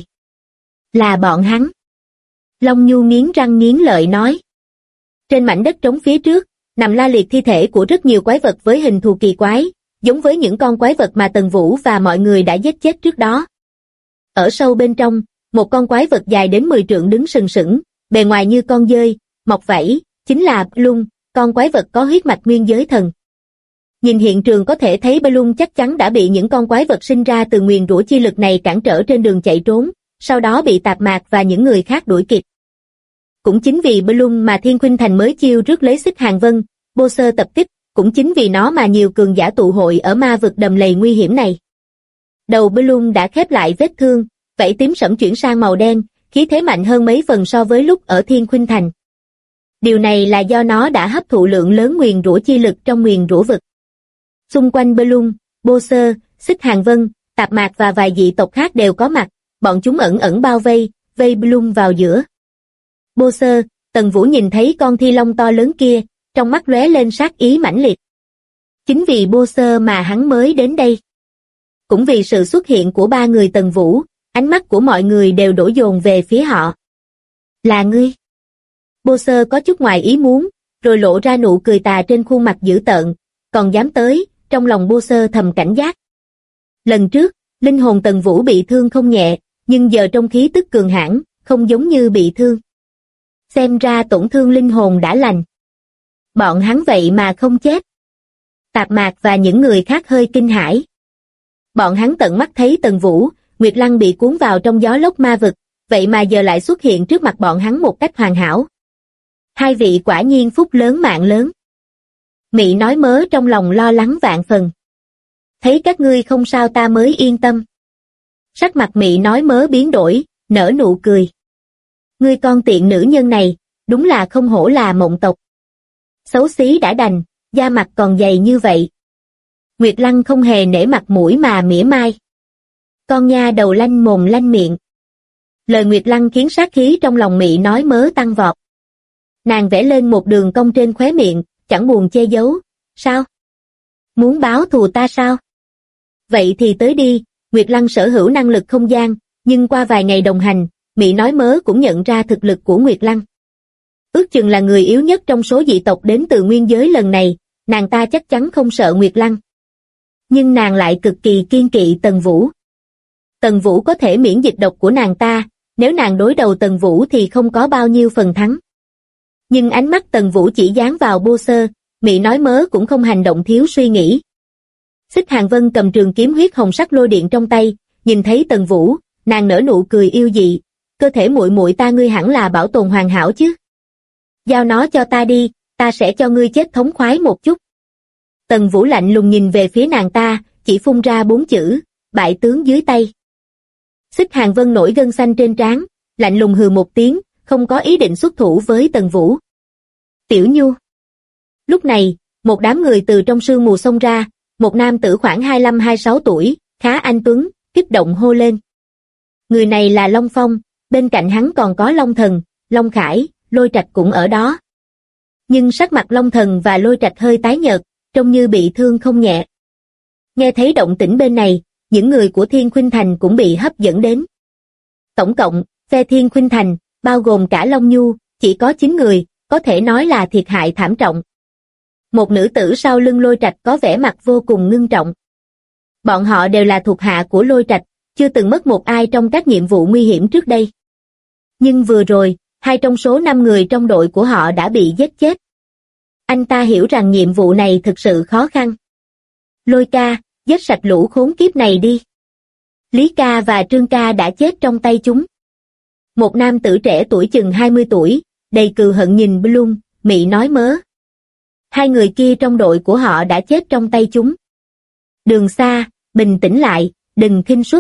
Là bọn hắn. Long Nhu nghiến răng nghiến lợi nói. Trên mảnh đất trống phía trước, nằm la liệt thi thể của rất nhiều quái vật với hình thù kỳ quái, giống với những con quái vật mà Tần Vũ và mọi người đã giết chết trước đó. Ở sâu bên trong, một con quái vật dài đến 10 trượng đứng sừng sững, bề ngoài như con dơi, mọc vảy, chính là Bloom, con quái vật có huyết mạch nguyên giới thần. Nhìn hiện trường có thể thấy Bloom chắc chắn đã bị những con quái vật sinh ra từ nguyền rủa chi lực này cản trở trên đường chạy trốn, sau đó bị Tạp Mạc và những người khác đuổi kịp. Cũng chính vì Bloom mà Thiên Khuynh Thành mới chiêu rước lấy Xích Hàng Vân, Bô Sơ tập kích, cũng chính vì nó mà nhiều cường giả tụ hội ở ma vực đầm lầy nguy hiểm này. Đầu Bloom đã khép lại vết thương, vảy tím sẫm chuyển sang màu đen, khí thế mạnh hơn mấy phần so với lúc ở Thiên Khuynh Thành. Điều này là do nó đã hấp thụ lượng lớn nguyền rủa chi lực trong nguyền rủa vực. Xung quanh Bloom, Bô Sơ, Xích Hàng Vân, Tạp Mạc và vài dị tộc khác đều có mặt, bọn chúng ẩn ẩn bao vây, vây Bloom vào giữa. Bô Sơ, Tần Vũ nhìn thấy con thi long to lớn kia, trong mắt lóe lên sát ý mãnh liệt. Chính vì Bô Sơ mà hắn mới đến đây. Cũng vì sự xuất hiện của ba người Tần Vũ, ánh mắt của mọi người đều đổ dồn về phía họ. Là ngươi. Bô Sơ có chút ngoài ý muốn, rồi lộ ra nụ cười tà trên khuôn mặt dữ tợn, còn dám tới, trong lòng Bô Sơ thầm cảnh giác. Lần trước, linh hồn Tần Vũ bị thương không nhẹ, nhưng giờ trong khí tức cường hãn, không giống như bị thương. Xem ra tổn thương linh hồn đã lành. Bọn hắn vậy mà không chết. Tạp Mạc và những người khác hơi kinh hãi. Bọn hắn tận mắt thấy Tần Vũ, Nguyệt Lăng bị cuốn vào trong gió lốc ma vực, vậy mà giờ lại xuất hiện trước mặt bọn hắn một cách hoàn hảo. Hai vị quả nhiên phúc lớn mạng lớn. Mị nói mớ trong lòng lo lắng vạn phần. Thấy các ngươi không sao ta mới yên tâm. Sắc mặt Mị nói mớ biến đổi, nở nụ cười. Ngươi con tiện nữ nhân này, đúng là không hổ là Mộng tộc. Xấu xí đã đành, da mặt còn dày như vậy. Nguyệt Lăng không hề nể mặt mũi mà mỉa mai. Con nha đầu lanh mồm lanh miệng. Lời Nguyệt Lăng khiến sát khí trong lòng Mị nói mớ tăng vọt. Nàng vẽ lên một đường cong trên khóe miệng, chẳng buồn che giấu. Sao? Muốn báo thù ta sao? Vậy thì tới đi. Nguyệt Lăng sở hữu năng lực không gian, nhưng qua vài ngày đồng hành, Mị nói mớ cũng nhận ra thực lực của Nguyệt Lăng. Ước chừng là người yếu nhất trong số dị tộc đến từ nguyên giới lần này, nàng ta chắc chắn không sợ Nguyệt Lăng. Nhưng nàng lại cực kỳ kiên kỵ Tần Vũ. Tần Vũ có thể miễn dịch độc của nàng ta, nếu nàng đối đầu Tần Vũ thì không có bao nhiêu phần thắng. Nhưng ánh mắt Tần Vũ chỉ dán vào Bô Sơ, Mị nói mớ cũng không hành động thiếu suy nghĩ. Xích Hàng Vân cầm trường kiếm huyết hồng sắc lôi điện trong tay, nhìn thấy Tần Vũ, nàng nở nụ cười yêu dị, cơ thể muội muội ta ngươi hẳn là bảo tồn hoàn hảo chứ. Giao nó cho ta đi, ta sẽ cho ngươi chết thống khoái một chút. Tần Vũ lạnh lùng nhìn về phía nàng ta, chỉ phun ra 4 chữ, bại tướng dưới tay. Xích Hàng Vân nổi gân xanh trên trán, lạnh lùng hừ một tiếng, không có ý định xuất thủ với Tần Vũ. Tiểu Nhu. Lúc này, một đám người từ trong sương mù xông ra, một nam tử khoảng 25-26 tuổi, khá anh tuấn, kích động hô lên. Người này là Long Phong, bên cạnh hắn còn có Long Thần, Long Khải, Lôi Trạch cũng ở đó. Nhưng sắc mặt Long Thần và Lôi Trạch hơi tái nhợt, trông như bị thương không nhẹ. Nghe thấy động tĩnh bên này, những người của Thiên Khuynh Thành cũng bị hấp dẫn đến. Tổng cộng, phe Thiên Khuynh Thành, bao gồm cả Long Nhu, chỉ có 9 người, có thể nói là thiệt hại thảm trọng. Một nữ tử sau lưng Lôi Trạch có vẻ mặt vô cùng ngưng trọng. Bọn họ đều là thuộc hạ của Lôi Trạch, chưa từng mất một ai trong các nhiệm vụ nguy hiểm trước đây. Nhưng vừa rồi, 2 trong số 5 người trong đội của họ đã bị giết chết. Anh ta hiểu rằng nhiệm vụ này thực sự khó khăn. Lôi ca, giết sạch lũ khốn kiếp này đi. Lý ca và Trương ca đã chết trong tay chúng. Một nam tử trẻ tuổi chừng 20 tuổi, đầy cừu hận nhìn Bloom, Mị nói mớ. 2 người kia trong đội của họ đã chết trong tay chúng. Đường Xa, bình tĩnh lại, đừng khinh suất.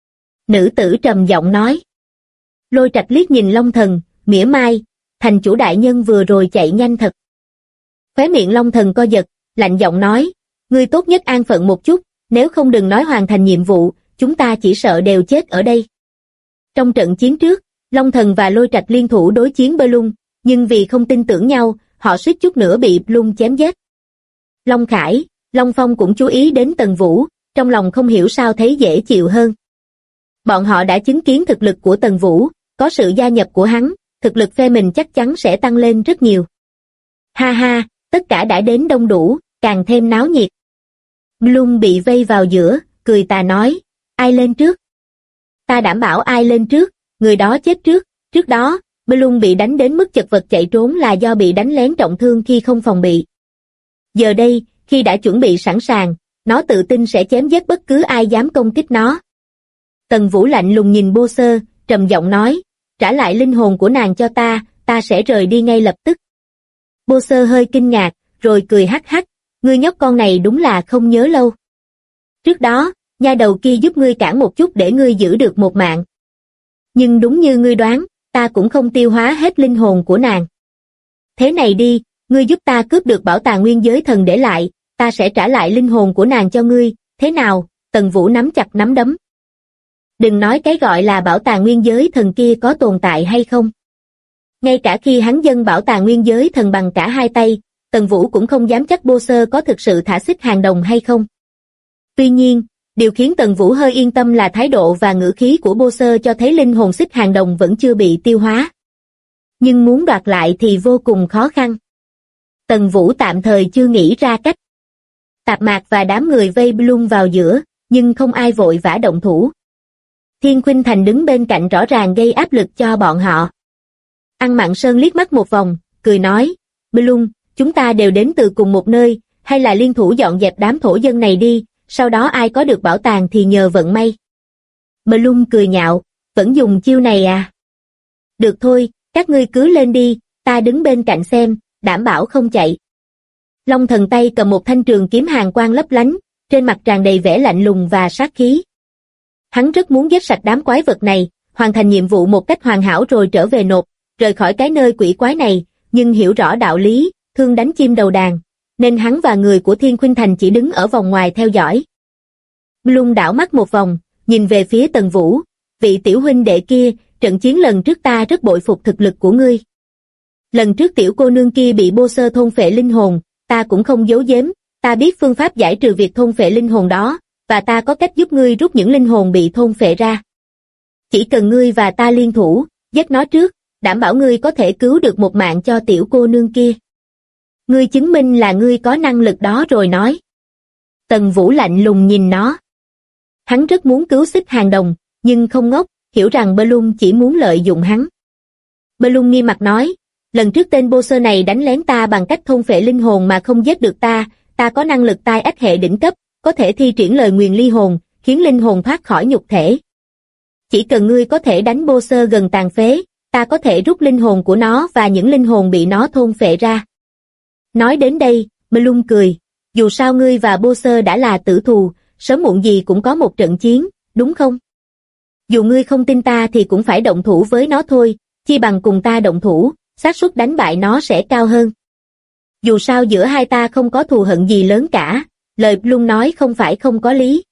Nữ tử trầm giọng nói. Lôi Trạch liếc nhìn Long Thần, mỉa mai, thành chủ đại nhân vừa rồi chạy nhanh thật. Khóe miệng Long Thần co giật, lạnh giọng nói, ngươi tốt nhất an phận một chút, nếu không đừng nói hoàn thành nhiệm vụ, chúng ta chỉ sợ đều chết ở đây. Trong trận chiến trước, Long Thần và Lôi Trạch liên thủ đối chiến Bloom, nhưng vì không tin tưởng nhau, họ suýt chút nữa bị Bloom chém giết. Long Khải, Long Phong cũng chú ý đến Tần Vũ, trong lòng không hiểu sao thấy dễ chịu hơn. Bọn họ đã chứng kiến thực lực của Tần Vũ, có sự gia nhập của hắn, thực lực phe mình chắc chắn sẽ tăng lên rất nhiều. Ha ha, tất cả đã đến đông đủ, càng thêm náo nhiệt. Bloom bị vây vào giữa, cười tà nói, ai lên trước? Ta đảm bảo ai lên trước, người đó chết trước. Trước đó, Bloom bị đánh đến mức chật vật chạy trốn là do bị đánh lén trọng thương khi không phòng bị. Giờ đây, khi đã chuẩn bị sẵn sàng, nó tự tin sẽ chém giết bất cứ ai dám công kích nó. Tần Vũ lạnh lùng nhìn Boxer, trầm giọng nói, trả lại linh hồn của nàng cho ta sẽ rời đi ngay lập tức. Boxer hơi kinh ngạc, rồi cười hắc hắc, ngươi nhóc con này đúng là không nhớ lâu. Trước đó, nha đầu kia giúp ngươi cản một chút để ngươi giữ được một mạng. Nhưng đúng như ngươi đoán, ta cũng không tiêu hóa hết linh hồn của nàng. Thế này đi, ngươi giúp ta cướp được bảo tàng nguyên giới thần để lại, ta sẽ trả lại linh hồn của nàng cho ngươi, thế nào? Tần Vũ nắm chặt nắm đấm. Đừng nói cái gọi là bảo tàng nguyên giới thần kia có tồn tại hay không. Ngay cả khi hắn dâng bảo tàng nguyên giới thần bằng cả hai tay, Tần Vũ cũng không dám chắc Boxer có thực sự thả xích hàng đồng hay không. Tuy nhiên, điều khiến Tần Vũ hơi yên tâm là thái độ và ngữ khí của Boxer cho thấy linh hồn xích hàng đồng vẫn chưa bị tiêu hóa. Nhưng muốn đoạt lại thì vô cùng khó khăn. Tần Vũ tạm thời chưa nghĩ ra cách. Tạp Mạc và đám người vây Bloom vào giữa, nhưng không ai vội vã động thủ. Thiên Khuynh Thành đứng bên cạnh rõ ràng gây áp lực cho bọn họ. Ăn Mặn Sơn liếc mắt một vòng, cười nói, Bloom, chúng ta đều đến từ cùng một nơi, hay là liên thủ dọn dẹp đám thổ dân này đi, sau đó ai có được bảo tàng thì nhờ vận may. Bloom cười nhạo, vẫn dùng chiêu này à? Được thôi, các ngươi cứ lên đi, ta đứng bên cạnh xem, đảm bảo không chạy. Long Thần tay cầm một thanh trường kiếm hàn quang lấp lánh, trên mặt tràn đầy vẻ lạnh lùng và sát khí. Hắn rất muốn giết sạch đám quái vật này, hoàn thành nhiệm vụ một cách hoàn hảo rồi trở về nộp, rời khỏi cái nơi quỷ quái này, nhưng hiểu rõ đạo lý, thương đánh chim đầu đàn, nên hắn và người của Thiên Khuynh Thành chỉ đứng ở vòng ngoài theo dõi. Bloom đảo mắt một vòng, nhìn về phía Tần Vũ, vị tiểu huynh đệ kia, trận chiến lần trước ta rất bội phục thực lực của ngươi. Lần trước tiểu cô nương kia bị Boxer thôn phệ linh hồn, ta cũng không giấu giếm, ta biết phương pháp giải trừ việc thôn phệ linh hồn đó, và ta có cách giúp ngươi rút những linh hồn bị thôn phệ ra. Chỉ cần ngươi và ta liên thủ, giết nó trước, đảm bảo ngươi có thể cứu được một mạng cho tiểu cô nương kia. Ngươi chứng minh là ngươi có năng lực đó rồi nói. Tần Vũ lạnh lùng nhìn nó. Hắn rất muốn cứu xích hàng đồng, nhưng không ngốc, hiểu rằng Bloom chỉ muốn lợi dụng hắn. Bloom nghiêm mặt nói, lần trước tên Boxer này đánh lén ta bằng cách thôn phệ linh hồn mà không giết được ta có năng lực tai ách hệ đỉnh cấp, có thể thi triển lời nguyền ly hồn, khiến linh hồn thoát khỏi nhục thể. Chỉ cần ngươi có thể đánh Boxer gần tàn phế, ta có thể rút linh hồn của nó và những linh hồn bị nó thôn phệ ra. Nói đến đây, Bloom cười, dù sao ngươi và Boxer đã là tử thù, sớm muộn gì cũng có một trận chiến, đúng không? Dù ngươi không tin ta thì cũng phải động thủ với nó thôi, chi bằng cùng ta động thủ, xác suất đánh bại nó sẽ cao hơn. Dù sao giữa hai ta không có thù hận gì lớn cả, lời Bloom nói không phải không có lý.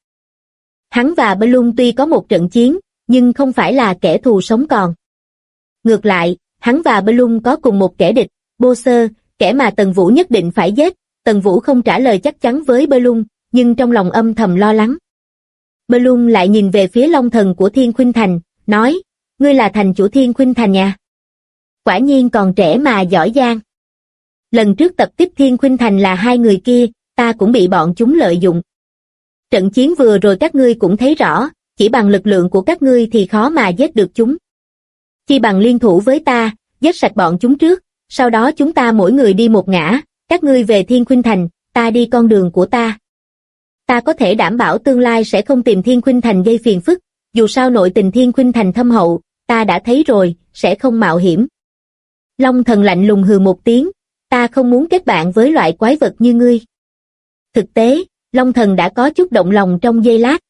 Hắn và Bloom tuy có một trận chiến, nhưng không phải là kẻ thù sống còn. Ngược lại, hắn và Bloom có cùng một kẻ địch, Boxer, kẻ mà Tần Vũ nhất định phải giết. Tần Vũ không trả lời chắc chắn với Bloom, nhưng trong lòng âm thầm lo lắng. Bloom lại nhìn về phía Long Thần của Thiên Khuynh Thành, nói, ngươi là thành chủ Thiên Khuynh Thành à? Quả nhiên còn trẻ mà giỏi giang. Lần trước tập tiếp Thiên Khuynh Thành là hai người kia, ta cũng bị bọn chúng lợi dụng. Trận chiến vừa rồi các ngươi cũng thấy rõ, chỉ bằng lực lượng của các ngươi thì khó mà giết được chúng. Chi bằng liên thủ với ta, giết sạch bọn chúng trước, sau đó chúng ta mỗi người đi một ngã, các ngươi về Thiên Khuynh Thành, ta đi con đường của ta. Ta có thể đảm bảo tương lai sẽ không tìm Thiên Khuynh Thành gây phiền phức, dù sao nội tình Thiên Khuynh Thành thâm hậu, ta đã thấy rồi, sẽ không mạo hiểm. Long Thần lạnh lùng hừ một tiếng, ta không muốn kết bạn với loại quái vật như ngươi. Thực tế, Long Thần đã có chút động lòng trong giây lát.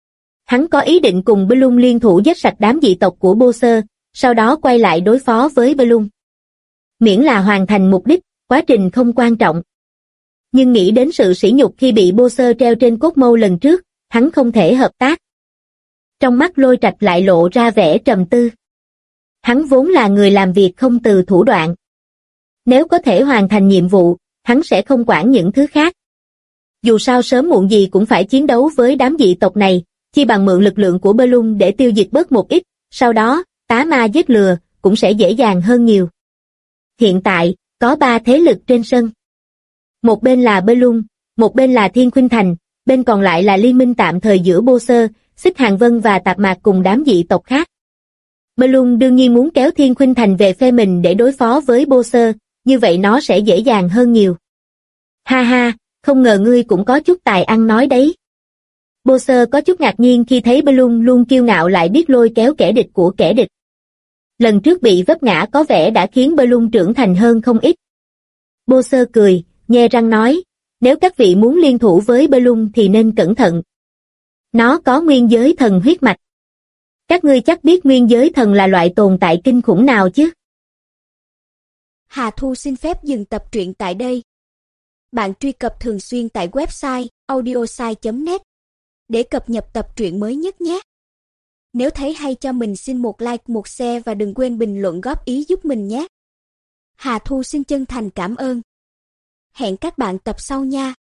Hắn có ý định cùng Bloom liên thủ giết sạch đám dị tộc của Boxer, sau đó quay lại đối phó với Bloom. Miễn là hoàn thành mục đích, quá trình không quan trọng. Nhưng nghĩ đến sự sỉ nhục khi bị Boxer treo trên cốt mâu lần trước, hắn không thể hợp tác. Trong mắt Lôi Trạch lại lộ ra vẻ trầm tư. Hắn vốn là người làm việc không từ thủ đoạn. Nếu có thể hoàn thành nhiệm vụ, hắn sẽ không quản những thứ khác. Dù sao sớm muộn gì cũng phải chiến đấu với đám dị tộc này, chi bằng mượn lực lượng của Bellum để tiêu diệt bớt một ít, sau đó, tá ma giết lừa, cũng sẽ dễ dàng hơn nhiều. Hiện tại, có 3 thế lực trên sân. Một bên là Bellum, một bên là Thiên Khuynh Thành, bên còn lại là liên minh tạm thời giữa Bô Sơ, Xích Hàng Vân và Tạp Mạc cùng đám dị tộc khác. Bellum đương nhiên muốn kéo Thiên Khuynh Thành về phe mình để đối phó với Bô Sơ, như vậy nó sẽ dễ dàng hơn nhiều. Ha ha, không ngờ ngươi cũng có chút tài ăn nói đấy. Bô Sơ có chút ngạc nhiên khi thấy Bellum luôn kiêu ngạo lại biết lôi kéo kẻ địch của kẻ địch. Lần trước bị vấp ngã có vẻ đã khiến Bellum trưởng thành hơn không ít. Bô Sơ cười, nhe răng nói, nếu các vị muốn liên thủ với Bellum thì nên cẩn thận. Nó có nguyên giới thần huyết mạch. Các ngươi chắc biết nguyên giới thần là loại tồn tại kinh khủng nào chứ? Hà Thu xin phép dừng tập truyện tại đây. Bạn truy cập thường xuyên tại website audiosai.net để cập nhật tập truyện mới nhất nhé. Nếu thấy hay cho mình xin một like, một share và đừng quên bình luận góp ý giúp mình nhé. Hà Thu xin chân thành cảm ơn. Hẹn các bạn tập sau nha.